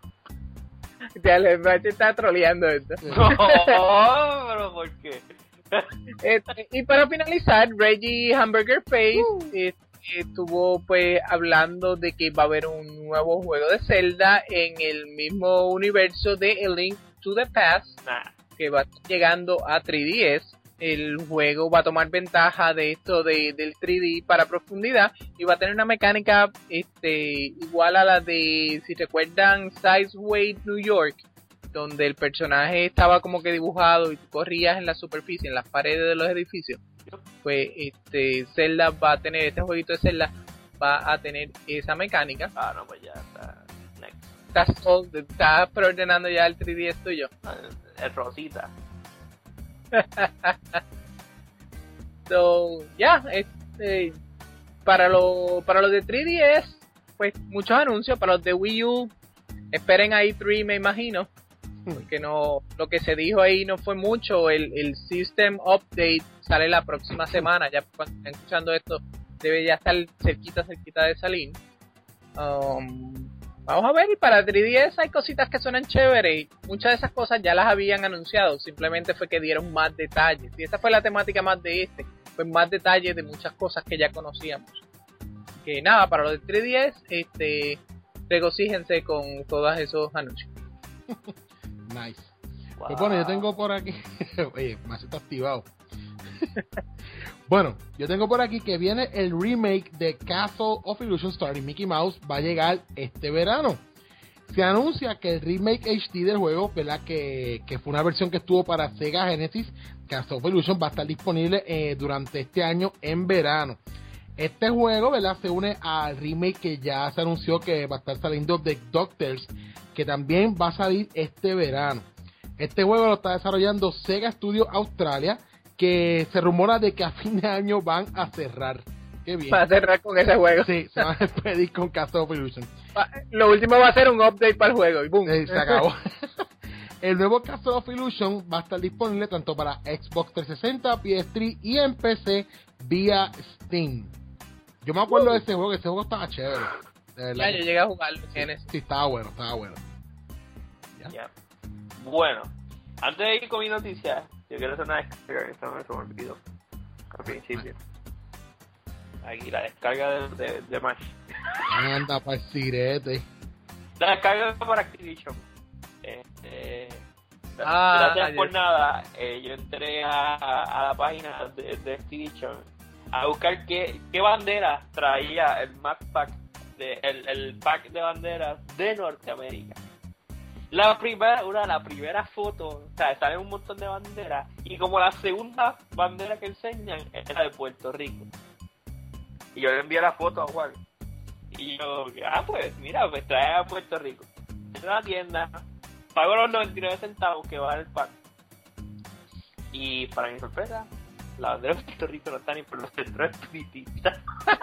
ya le está troleando esto. No, pero ¿por qué? Este, y para finalizar, Reggie Hamburger Face uh. este, estuvo pues hablando de que va a haber un nuevo juego de Zelda en el mismo universo de A Link to the Past, nah. que va llegando a tres D S. El juego va a tomar ventaja de esto de, del tres D para profundidad, y va a tener una mecánica este, igual a la de, si recuerdan, Sideway New York, donde el personaje estaba como que dibujado y tú corrías en la superficie, en las paredes de los edificios. Pues este Zelda va a tener, este jueguito de Zelda va a tener esa mecánica. Ah, no, pues ya está. Next. Estás, sold, estás preordenando ya el tres D S tuyo. El, el rosita. So, ya, yeah, este, para lo, para los de tres D S, pues muchos anuncios. Para los de Wii U, esperen ahí tres, me imagino. Porque no, lo que se dijo ahí no fue mucho. El, el System Update sale la próxima semana. Ya cuando estén escuchando esto, debe ya estar cerquita, cerquita de salir. Um, vamos a ver, y para tres D S hay cositas que suenan chéveres. Muchas de esas cosas ya las habían anunciado. Simplemente fue que dieron más detalles. Y esa fue la temática más de este. Fue más detalles de muchas cosas que ya conocíamos. Que nada, para los de tres D S, este, regocíjense con todos esos anuncios. Nice. Wow. Pues bueno, yo tengo por aquí. Oye, más está activado. Bueno, yo tengo por aquí que viene el remake de Castle of Illusion starring Mickey Mouse. Va a llegar este verano. Se anuncia que el remake H D del juego, ¿verdad? Que, que fue una versión que estuvo para Sega Genesis, Castle of Illusion, va a estar disponible eh, durante este año en verano. Este juego, ¿verdad?, se une al remake que ya se anunció que va a estar saliendo de Doctors, que también va a salir este verano. Este juego lo está desarrollando Sega Studio Australia, que se rumora de que a fin de año van a cerrar. Qué bien. Va a cerrar con ese juego. Sí, se van a despedir con Castle of Illusion. Lo último va a ser un update para el juego y boom. Sí, se acabó. El nuevo Castle of Illusion va a estar disponible tanto para Xbox trescientos sesenta, P S tres y en P C vía Steam. Yo me acuerdo uh. de ese juego, que ese juego estaba chévere. De verdad. Ya, yo llegué a jugarlo. Sí, sí, estaba bueno, estaba bueno. ¿Ya? Yeah. Bueno, antes de ir con mi noticia, yo quiero hacer una descarga, que eso me olvidó al principio. Aquí, la descarga de, de, de Match. Anda para el sirete. La descarga para Activision. Este, ah, gracias por nada. Eh, yo entré a, a la página de, de Activision a buscar qué, qué banderas traía el map pack, de, el, el pack de banderas de Norteamérica. La primera, una la primera foto, o sea, salen un montón de banderas y como la segunda bandera que enseñan es la de Puerto Rico. Y yo le envié la foto a Juan. Y yo, ah, pues, mira, pues trae a Puerto Rico. En una tienda, pago los noventa y nueve centavos que va el pack. Y para mi sorpresa, la bandera de Puerto Rico no está ni por los centros espiritistas.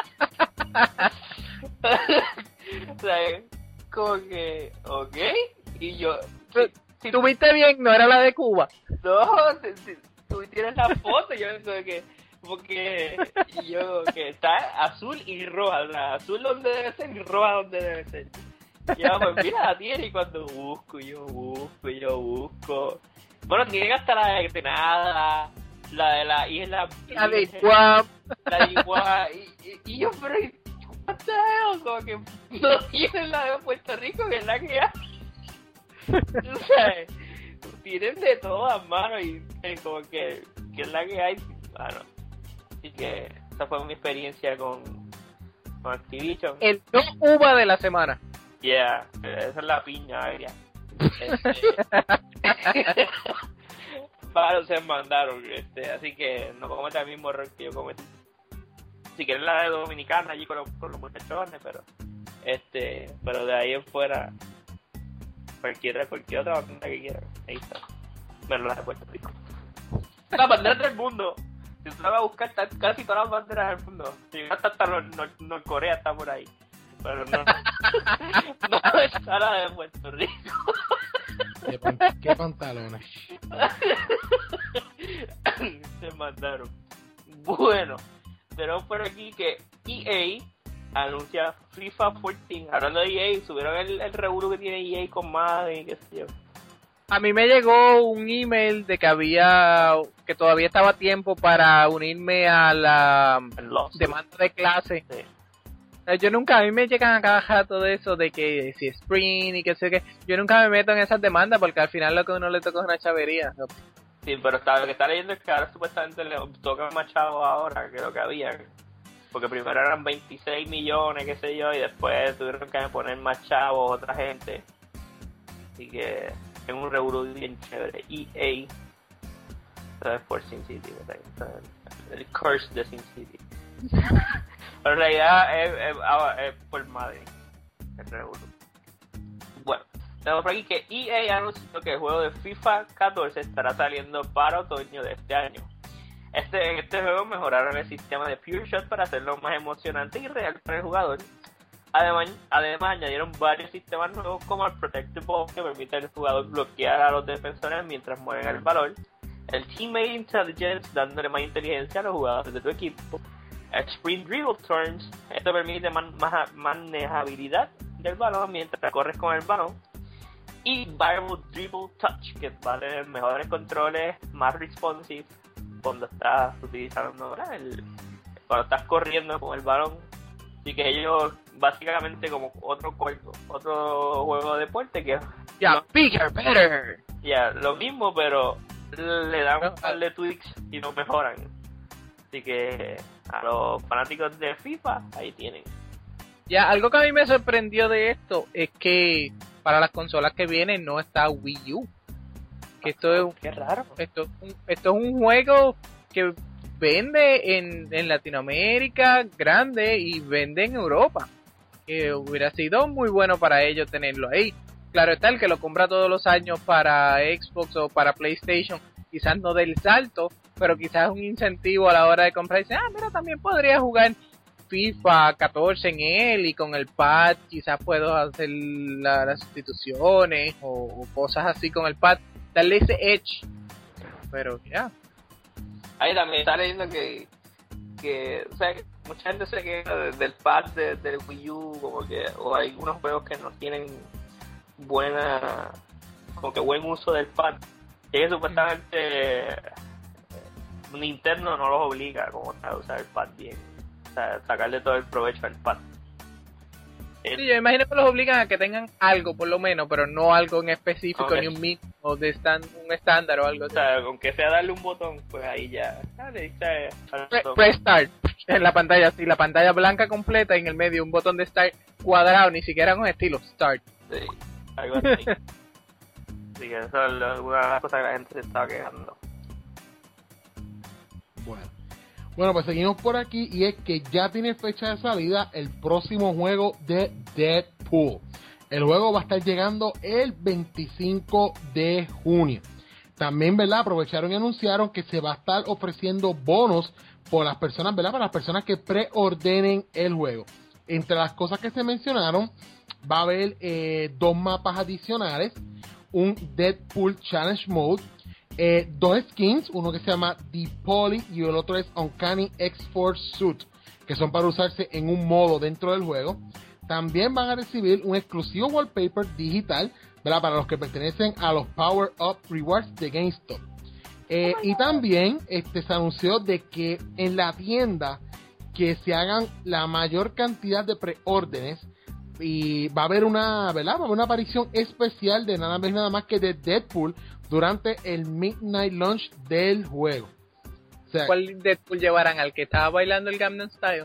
O sea, como que, ok. Y yo, si, si tú viste bien, no era la de Cuba. No, si, si, tú tienes la foto, yo pensé que. Porque yo que está azul y roja, la azul donde debe ser y roja donde debe ser. Y yo, pues mira, la tiene, y cuando busco, yo busco, yo busco. Bueno, tienen hasta la de Grenada, la de la isla. La de Guam. La de Guam. Y, y, y yo, pero, what the hell? Como que no tienen la de Puerto Rico, que es la que hay. O sea, tienen de todas manos y eh, como que, que es la que hay, bueno. Así que esa fue mi experiencia con, con Activision. El no uva de la semana. Yeah, esa es la piña aérea. Este, para se mandaron, este, así que no cometan el mismo error que yo cometí. Si quieren la de Dominicana allí con los, con los muchachones, pero este, pero de ahí en fuera cualquier, cualquier otra bandera que quieran, ahí está. Menos la de Puerto Rico. La bandera del mundo. Si usted va a buscar casi todas las banderas del mundo, si hasta, hasta Norcorea está por ahí, pero no, no, no está la de Puerto Rico. ¿Qué, pan, qué pantalones? Se mandaron. Bueno, tenemos por aquí que E A anuncia FIFA catorce. Hablando de E A, subieron el, el revuelo que tiene E A con Madden y qué sé yo. A mí me llegó un email de que había, que todavía estaba a tiempo para unirme a la demanda de clase. Sí. Yo nunca, a mí me llegan a cada rato de eso, de que si Spring y que sé que, yo nunca me meto en esas demandas porque al final lo que a uno le toca es una chavería. Sí, pero está, lo que está leyendo es que ahora supuestamente le tocan más chavos ahora que lo que había. Porque primero eran veintiséis millones, qué sé yo, y después tuvieron que poner más chavos otra gente. Así que es un revolú bien chévere. E A, ¿sabes? Por Sin City, ¿sabes? El curse de Sin City. Pero en realidad es, es, es, es por Madden el revolú. Bueno, tenemos por aquí que E A anunció que el juego de FIFA catorce estará saliendo para otoño de este año. Este, en este juego mejoraron el sistema de Pure Shot para hacerlo más emocionante y real para el jugador. Además, además añadieron varios sistemas nuevos como el Protective Ball, que permite al jugador bloquear a los defensores mientras mueven el balón, el Teammate Intelligence, dándole más inteligencia a los jugadores de tu equipo, el Sprint Dribble Turns, esto permite man, más manejabilidad del balón mientras corres con el balón, y Viral Dribble Touch, que va a tener mejores controles, más responsive cuando estás utilizando, ¿verdad? El, cuando estás corriendo con el balón. Así que ellos básicamente como otro cuerpo, otro juego de deporte que ya, yeah, bigger, better. Ya, yeah, lo mismo, pero le dan un par de tweaks y lo mejoran. Así que a los fanáticos de FIFA ahí tienen. Ya, yeah, algo que a mí me sorprendió de esto es que para las consolas que vienen no está Wii U. Que esto es, qué raro. Esto, esto es un juego que vende en, en Latinoamérica grande y vende en Europa. Que hubiera sido muy bueno para ellos tenerlo ahí. Claro está, el que lo compra todos los años para Xbox o para PlayStation, quizás no del salto, pero quizás un incentivo a la hora de comprar. Dice, ah, mira, también podría jugar FIFA catorce en él y con el pad quizás puedo hacer la, las sustituciones o, o cosas así con el pad, darle ese edge. Pero ya. Yeah. Ahí también está leyendo que, que o sea, que mucha gente se queja de, del pad de, del Wii U, como que, o hay unos juegos que no tienen buena, como que buen uso del pad, y que supuestamente eh, Nintendo no los obliga como a usar el pad bien, o sea, sacarle todo el provecho al pad. Sí, yo imagino que los obligan a que tengan algo por lo menos, pero no algo en específico, okay. Ni un mínimo de stand, un estándar o algo así. O sea, aunque sea darle un botón, pues ahí ya. Dale, Pre press start en la pantalla, sí, la pantalla blanca completa y en el medio un botón de start cuadrado, ni siquiera con estilo, start. Sí, algo así. Sí, que eso es una de las cosas que la gente se estaba quejando. Bueno. Bueno, pues seguimos por aquí y es que ya tiene fecha de salida el próximo juego de Deadpool. El juego va a estar llegando el veinticinco de junio. También, ¿verdad? Aprovecharon y anunciaron que se va a estar ofreciendo bonos por las personas, ¿verdad? Para las personas que preordenen el juego. Entre las cosas que se mencionaron, va a haber eh, dos mapas adicionales, un Deadpool Challenge Mode, Eh, dos skins, uno que se llama The Poly y el otro es Uncanny X-Force Suit, que son para usarse en un modo dentro del juego. También van a recibir un exclusivo wallpaper digital, ¿verdad? Para los que pertenecen a los Power Up Rewards de GameStop. Eh, y también este, se anunció de que en la tienda que se hagan la mayor cantidad de preórdenes y va a haber una, ¿verdad? Va a haber una aparición especial de nada más nada más que de Deadpool durante el Midnight Launch del juego. O sea, ¿cuál Deadpool llevarán? ¿Al que estaba bailando el Gangnam Style?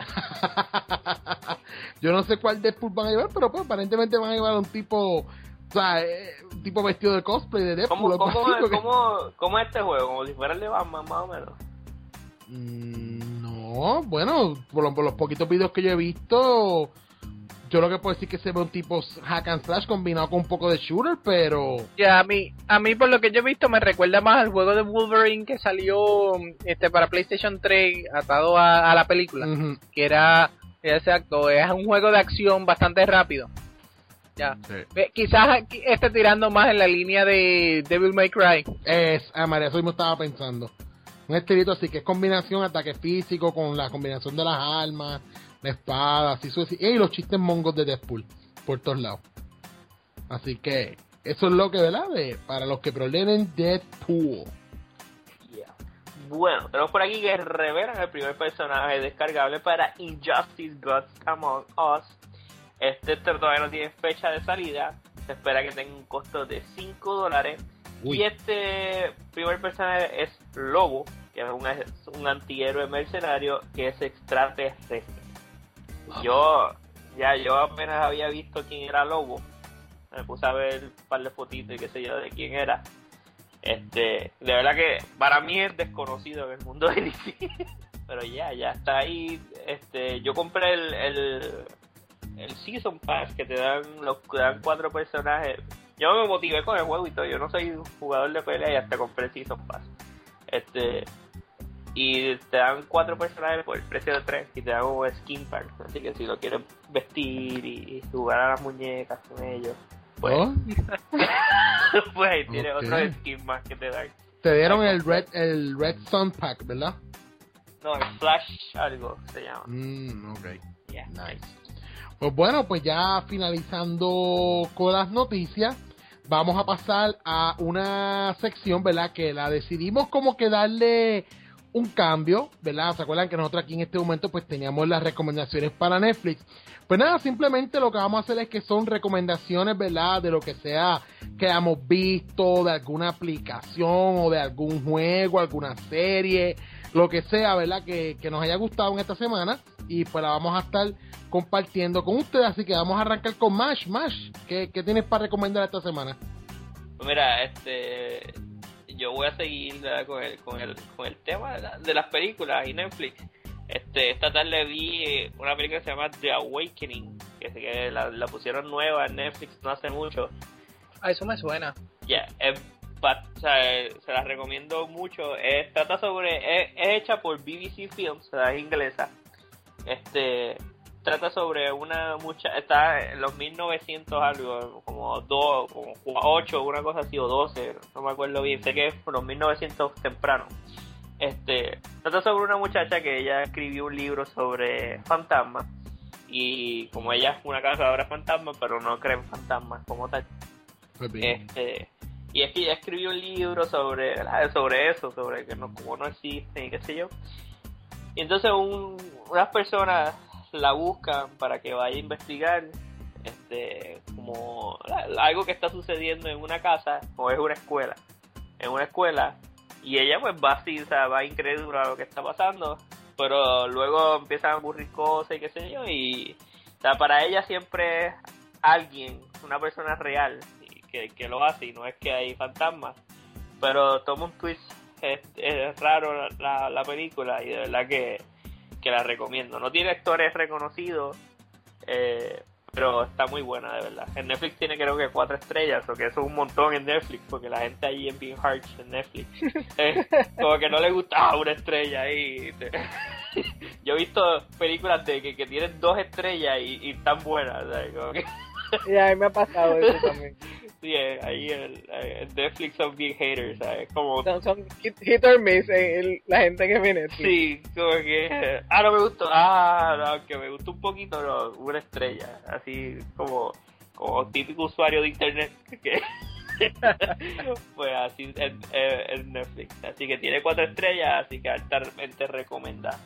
Yo no sé cuál Deadpool van a llevar, pero pues aparentemente van a llevar un tipo, o sea, eh, un tipo vestido de cosplay de Deadpool. ¿Cómo, cómo, es, que... ¿cómo, ¿Cómo es este juego? Como si fuera el de Batman, más o menos. Mm, no, bueno, por, lo, por los poquitos videos que yo he visto, yo lo que puedo decir que se ve un tipo hack and slash combinado con un poco de shooter, pero... Ya, yeah, a mí, a mí por lo que yo he visto me recuerda más al juego de Wolverine que salió este para PlayStation tres atado a, a la película, uh-huh. Que era, exacto, es un juego de acción bastante rápido. Ya, sí. Quizás esté tirando más en la línea de Devil May Cry. Es, ah, María, eso mismo estaba pensando. Un estilito así, que es combinación ataque físico con la combinación de las armas, la espada, así sucesivamente. Y los chistes mongos de Deadpool por todos lados. Así que eso es lo que, ¿verdad? De, para los que preordenen Deadpool. Yeah. Bueno, tenemos por aquí que revelan el primer personaje descargable para Injustice Gods Among Us. Este todavía no tiene fecha de salida. Se espera que tenga un costo de cinco dólares. Uy. Y este primer personaje es Lobo, que es un, es un antihéroe mercenario que es extraterrestre. Yo ya yo apenas había visto quién era Lobo, me puse a ver un par de fotitos y qué sé yo de quién era. Este, de verdad que para mí es desconocido en el mundo de D C, pero ya ya está ahí. Este, yo compré el, el el Season Pass que te dan los te dan cuatro personajes. Yo me motivé con el juego y todo. Yo no soy un jugador de pelea y hasta compré el Season Pass. Este y te dan cuatro personajes por el precio de tres y te dan un skin pack, así que si lo quieres vestir y, y jugar a las muñecas con ellos, pues, ¿oh? Pues ahí tienes okay. Otro skin más que te dan. Te dieron el red el red sun pack, ¿verdad? No, el flash algo se llama. Mm, ok. Yeah. Nice. Pues bueno, pues ya finalizando con las noticias, vamos a pasar a una sección, ¿verdad? Que la decidimos como que darle un cambio, ¿verdad? ¿Se acuerdan que nosotros aquí en este momento pues teníamos las recomendaciones para Netflix? Pues nada, simplemente lo que vamos a hacer es que son recomendaciones, ¿verdad? De lo que sea que hayamos visto, de alguna aplicación o de algún juego, alguna serie, lo que sea, ¿verdad? Que, que nos haya gustado en esta semana y pues la vamos a estar compartiendo con ustedes, así que vamos a arrancar con Mash. Mash, ¿qué, qué tienes para recomendar esta semana? Pues mira, este... yo voy a seguir ¿verdad? con el con el con el tema de, la, de las películas y Netflix. Este, esta tarde vi una película que se llama The Awakening, que, que la, la pusieron nueva en Netflix no hace mucho. Ah, eso me suena. Ya, yeah, es, o sea, se la recomiendo mucho. Es, trata sobre, es, es hecha por B B C Films, o sea, es inglesa. Este, trata sobre una mucha, está en los mil novecientos algo, como dos, como ocho, una cosa así, o doce, no me acuerdo bien, sé que es por los mil novecientos temprano. Este, trata sobre una muchacha que ella escribió un libro sobre fantasmas, y como ella es una cazadora de fantasmas, pero no cree en fantasmas como tal. Este, y es que ella escribió un libro sobre, sobre eso, sobre que no, como no existen y qué sé yo. Y entonces un, unas personas la buscan para que vaya a investigar este como algo que está sucediendo en una casa o es una escuela. En una escuela y ella pues va así, o sea, va incrédula a lo que está pasando, pero luego empiezan a ocurrir cosas y qué sé yo, y o sea, para ella siempre es alguien, una persona real que, que lo hace y no es que hay fantasmas, pero toma un twist. Es, es raro la, la, la película y de verdad que, que la recomiendo. No tiene actores reconocidos, eh, pero está muy buena de verdad. En Netflix tiene creo que cuatro estrellas, o que eso es un montón en Netflix, porque la gente allí es bien harsh en Netflix. Eh, como que no le gusta una estrella ahí. Yo he visto películas de que, que tienen dos estrellas y, y están buenas, ¿sabes? Como que... Y a mí me ha pasado eso también. Sí, ahí el, el Netflix son big haters, ¿sabes? Como... Son, son hit, hit or miss el, la gente que viene. Sí, como que... Ah, no me gustó. Ah, no, que me gustó un poquito, no, una estrella. Así como, como típico usuario de internet. Que pues así en, en Netflix. Así que tiene cuatro estrellas, así que altamente recomendada.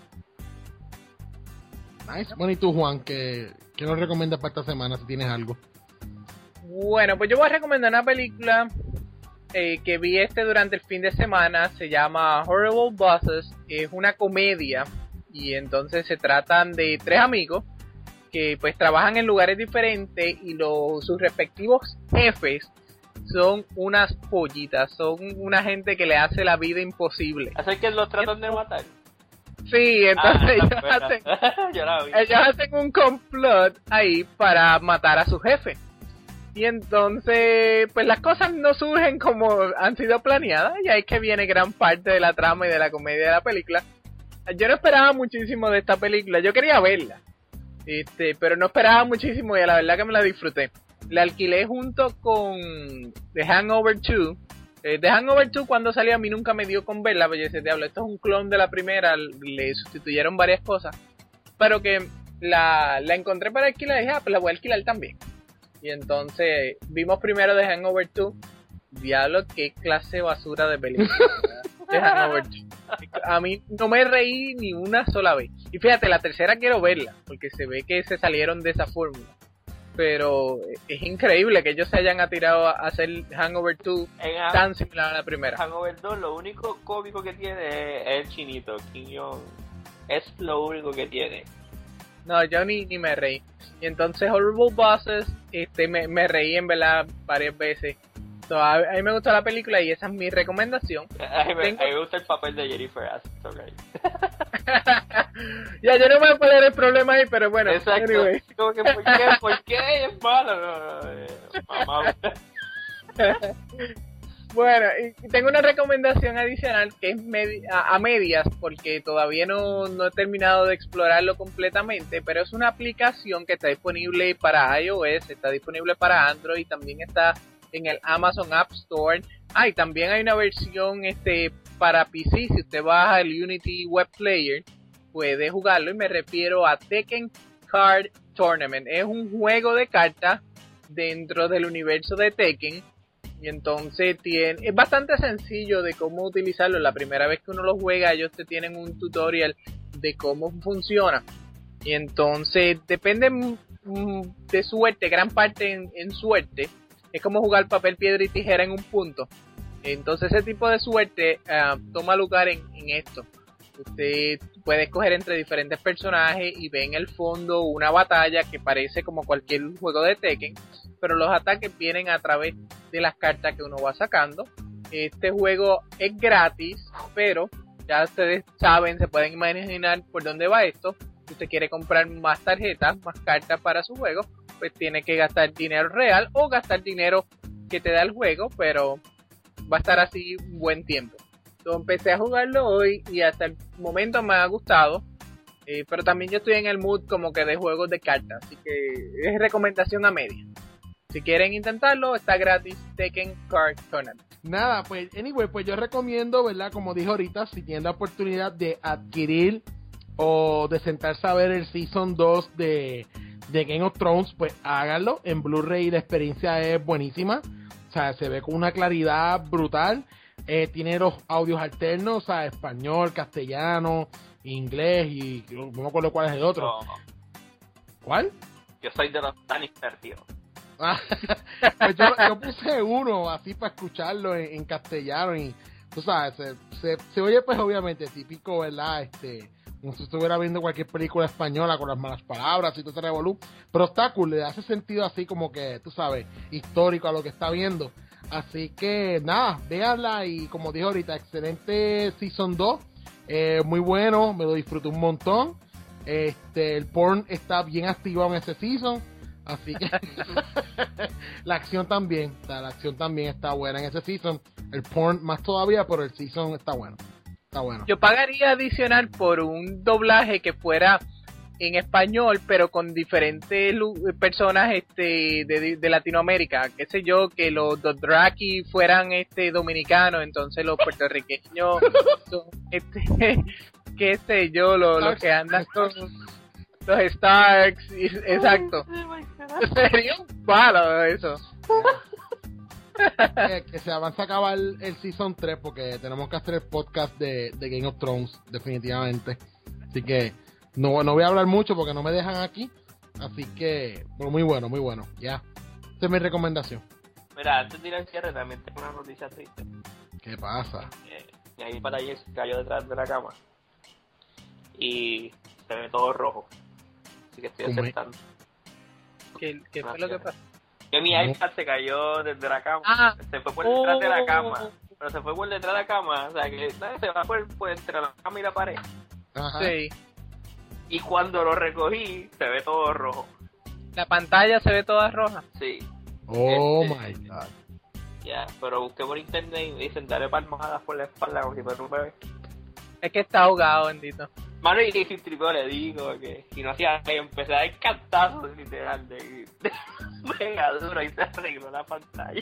Nice. Bueno, ¿y tú, Juan? ¿Qué, qué nos recomiendas para esta semana si tienes algo? Bueno, pues yo voy a recomendar una película eh, que vi este durante el fin de semana. Se llama Horrible Bosses. Es una comedia y entonces se tratan de tres amigos que pues trabajan en lugares diferentes y los, sus respectivos jefes son unas pollitas. Son una gente que le hace la vida imposible. ¿Así que los tratan de matar? Sí, entonces ah, ellos, hacen, Yo la vi. ellos hacen un complot ahí para matar a su jefe. Y entonces, pues las cosas no surgen como han sido planeadas, y ahí es que viene gran parte de la trama y de la comedia de la película. Yo no esperaba muchísimo de esta película, yo quería verla, este, pero no esperaba muchísimo y la verdad que me la disfruté. La alquilé junto con The Hangover dos. Eh, The Hangover dos cuando salió a mí nunca me dio con verla, pero yo decía, diablo, esto es un clon de la primera, le sustituyeron varias cosas, pero que la, la encontré para alquilar y dije, ah, pues la voy a alquilar también. Y entonces vimos primero The Hangover dos. Diablo, qué clase de basura de película. The Hangover dos. A mí no me reí ni una sola vez. Y fíjate, la tercera quiero verla, porque se ve que se salieron de esa fórmula. Pero es increíble que ellos se hayan atirado a hacer Hangover dos en tan similar a la primera. Hangover dos, lo único cómico que tiene es el chinito, Kim Jong. Es lo único que tiene. No, yo ni, ni me reí. Y entonces Horrible Bosses, este, me, me reí en verdad varias veces. So, a, a mí me gustó la película y esa es mi recomendación. A mí, Tengo... a mí me gusta el papel de Jennifer Aniston. Okay. Ya, yo no me voy a poner el problema ahí, pero bueno. Exacto. Anyway. Como que, ¿por qué? ¿Por qué es malo? No, no, eh, mamá. Bueno, y tengo una recomendación adicional que es medi- a, a medias, porque todavía no, no he terminado de explorarlo completamente, pero es una aplicación que está disponible para iOS, está disponible para Android, también está en el Amazon App Store. Ah, y también hay una versión este para P C, si usted baja el Unity Web Player, puede jugarlo, y me refiero a Tekken Card Tournament. Es un juego de cartas dentro del universo de Tekken. Y entonces tiene, es bastante sencillo de cómo utilizarlo. La primera vez que uno lo juega, ellos te tienen un tutorial de cómo funciona. Y entonces depende de suerte, gran parte en, en suerte. Es como jugar papel, piedra y tijera en un punto. Entonces ese tipo de suerte uh, toma lugar en, en esto. Usted puede escoger entre diferentes personajes y ve en el fondo una batalla que parece como cualquier juego de Tekken, pero los ataques vienen a través de las cartas que uno va sacando. Este juego es gratis, pero ya ustedes saben, se pueden imaginar por dónde va esto. Si usted quiere comprar más tarjetas, más cartas para su juego, pues tiene que gastar dinero real o gastar dinero que te da el juego, pero va a estar así un buen tiempo. Entonces empecé a jugarlo hoy y hasta el momento me ha gustado, eh, pero también yo estoy en el mood como que de juegos de cartas, así que es recomendación a media. Si quieren intentarlo, está gratis Tekken Card Tournament. Nada, pues, anyway, pues yo recomiendo, ¿verdad? Como dije ahorita, si tienen la oportunidad de adquirir o de sentarse a ver el Season dos de, de Game of Thrones, pues háganlo. En Blu-ray la experiencia es buenísima. O sea, se ve con una claridad brutal. Eh, tiene los audios alternos, o sea, español, castellano, inglés y no me acuerdo cuál es el otro. No, ¿Cuál? yo soy de los Lannister, tío. Pues yo, yo puse uno así para escucharlo en, en castellano y tú sabes, se, se, se oye pues obviamente típico, ¿verdad? Este, como si estuviera viendo cualquier película española con las malas palabras y todo ese revolú, pero está cool, le hace sentido así como que, tú sabes, histórico a lo que está viendo. Así que nada, véanla y como dije ahorita, excelente Season dos, eh, muy bueno, me lo disfruté un montón. Este, el porn está bien activado en ese Season. Así que la acción también, o sea, la acción también está buena en ese season. El porn más todavía, pero el season está bueno. Está bueno. Yo pagaría adicional por un doblaje que fuera en español, pero con diferentes personas este de, de Latinoamérica. Qué sé yo, que los Dothraki fueran este dominicanos, entonces los puertorriqueños son este, qué sé yo, los lo que andan con los Starks, y, exacto. Sería un palo eso. que, que se avanza a acabar el, el Season tres porque tenemos que hacer el podcast de, de Game of Thrones, definitivamente. Así que no, no voy a hablar mucho porque no me dejan aquí. Así que, bueno, muy bueno, muy bueno. Ya, esa es mi recomendación. Mira, antes de ir al cierre también tengo una noticia triste. ¿Qué pasa? Eh, y ahí para allá se cayó detrás de la cama. Y se ve todo rojo. Así que estoy aceptando. ¿Qué, qué fue lo que pasó? Que mi iPad se cayó desde la cama. Ah, se fue por detrás oh. de la cama. Pero se fue por detrás de la cama. O sea, que ¿sabes? Se va por, por entre la cama y la pared. Ajá. Sí. Y cuando lo recogí, se ve todo rojo. La pantalla se ve toda roja. Sí. Oh este, my god. Ya, pero busqué por internet y dicen darle palmadas por la espalda como si fuera un bebé. Es que está ahogado, bendito. Mano, y si tripeo le digo que si no hacía que empecé a dar cantazos literal de, de mega duro y se arregló la pantalla.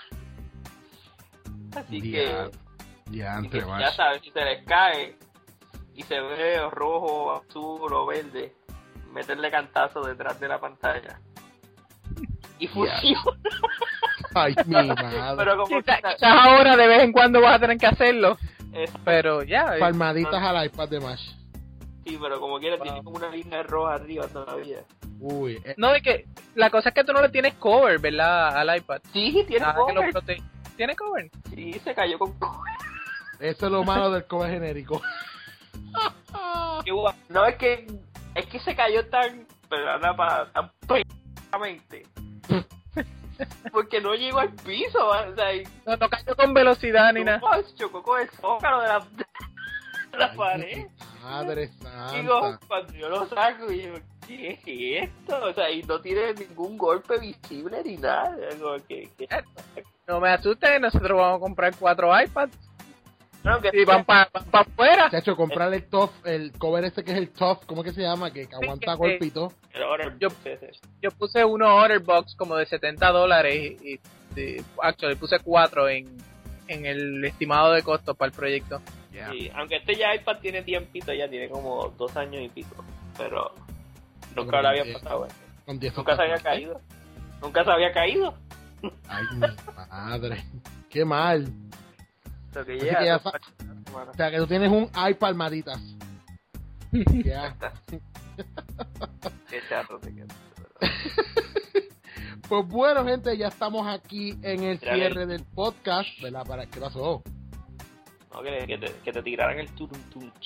Así Dia, que, dia, así que entre ya sabes, si se les cae y se ve rojo, azul o verde, meterle cantazo detrás de la pantalla. Y funciona. Ay, mi madre. Pero como Quizás quizá ahora de vez en cuando vas a tener que hacerlo. es, Pero ya. Palmaditas al iPad de Mash. sí, pero como quiera, tiene como una línea roja arriba todavía. Uy, eh, No, es que la cosa es que tú no le tienes cover, ¿verdad? Al iPad. Sí, tiene Nada que lo cover. protege. ¿Tiene cover? Sí, se cayó con cover. eso es lo malo del cover genérico. Qué guay. No, es que es que se cayó tan, pero para tan p***amente. Porque no llegó al piso, o sea, y No, no cayó con velocidad ni nada. no, chocó con el zócalo de la, de la pared. Madre Digo, santa. cuando yo lo saco, y digo, ¿qué es esto? O sea, y no tiene ningún golpe visible ni nada. Como que, que... No me asustes, nosotros vamos a comprar cuatro iPads No, que y van para pa afuera. Chacho, comprar el top, el cover ese que es el top, ¿cómo que se llama? Que, que aguanta Sí, golpito. Ahora, Yo- Yo puse uno order box como de setenta dólares y, y actually puse cuatro en, en el estimado de costo para el proyecto. Yeah. sí, aunque este ya iPad tiene tiempito, ya tiene como dos años y pico, pero nunca le había pasado eso. Con diez Nunca se había caído. Nunca se había caído. Ay, mi madre. Qué mal. Lo que Así llega que ya a sa- dos semanas. O sea, que tú tienes un iPad palmaditas. Ya. Qué charro te quedas. Pues bueno, gente, ya estamos aquí en el Mira, cierre ahí. del podcast, ¿verdad? ¿Para qué pasó? No, que, que, te, que te tiraran el turum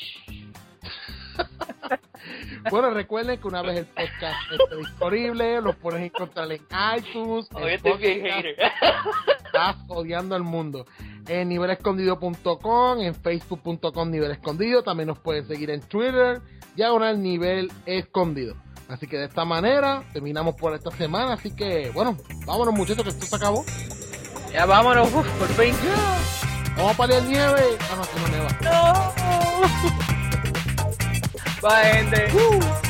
Bueno, recuerden que una vez el podcast esté disponible, lo puedes encontrar en iTunes. Hoy en estoy bien podcast. hater. Estás odiando al mundo. en nivel escondido punto com, en facebook punto com nivel escondido, también nos pueden seguir en Twitter, diagonal nivel escondido. Así que de esta manera terminamos por esta semana, así que bueno, vámonos muchachos que esto se acabó. Ya vámonos, uf, por fin. Yeah. Vamos a paliar nieve. Ah, no, que no neva. No. Bye, gente. Uh.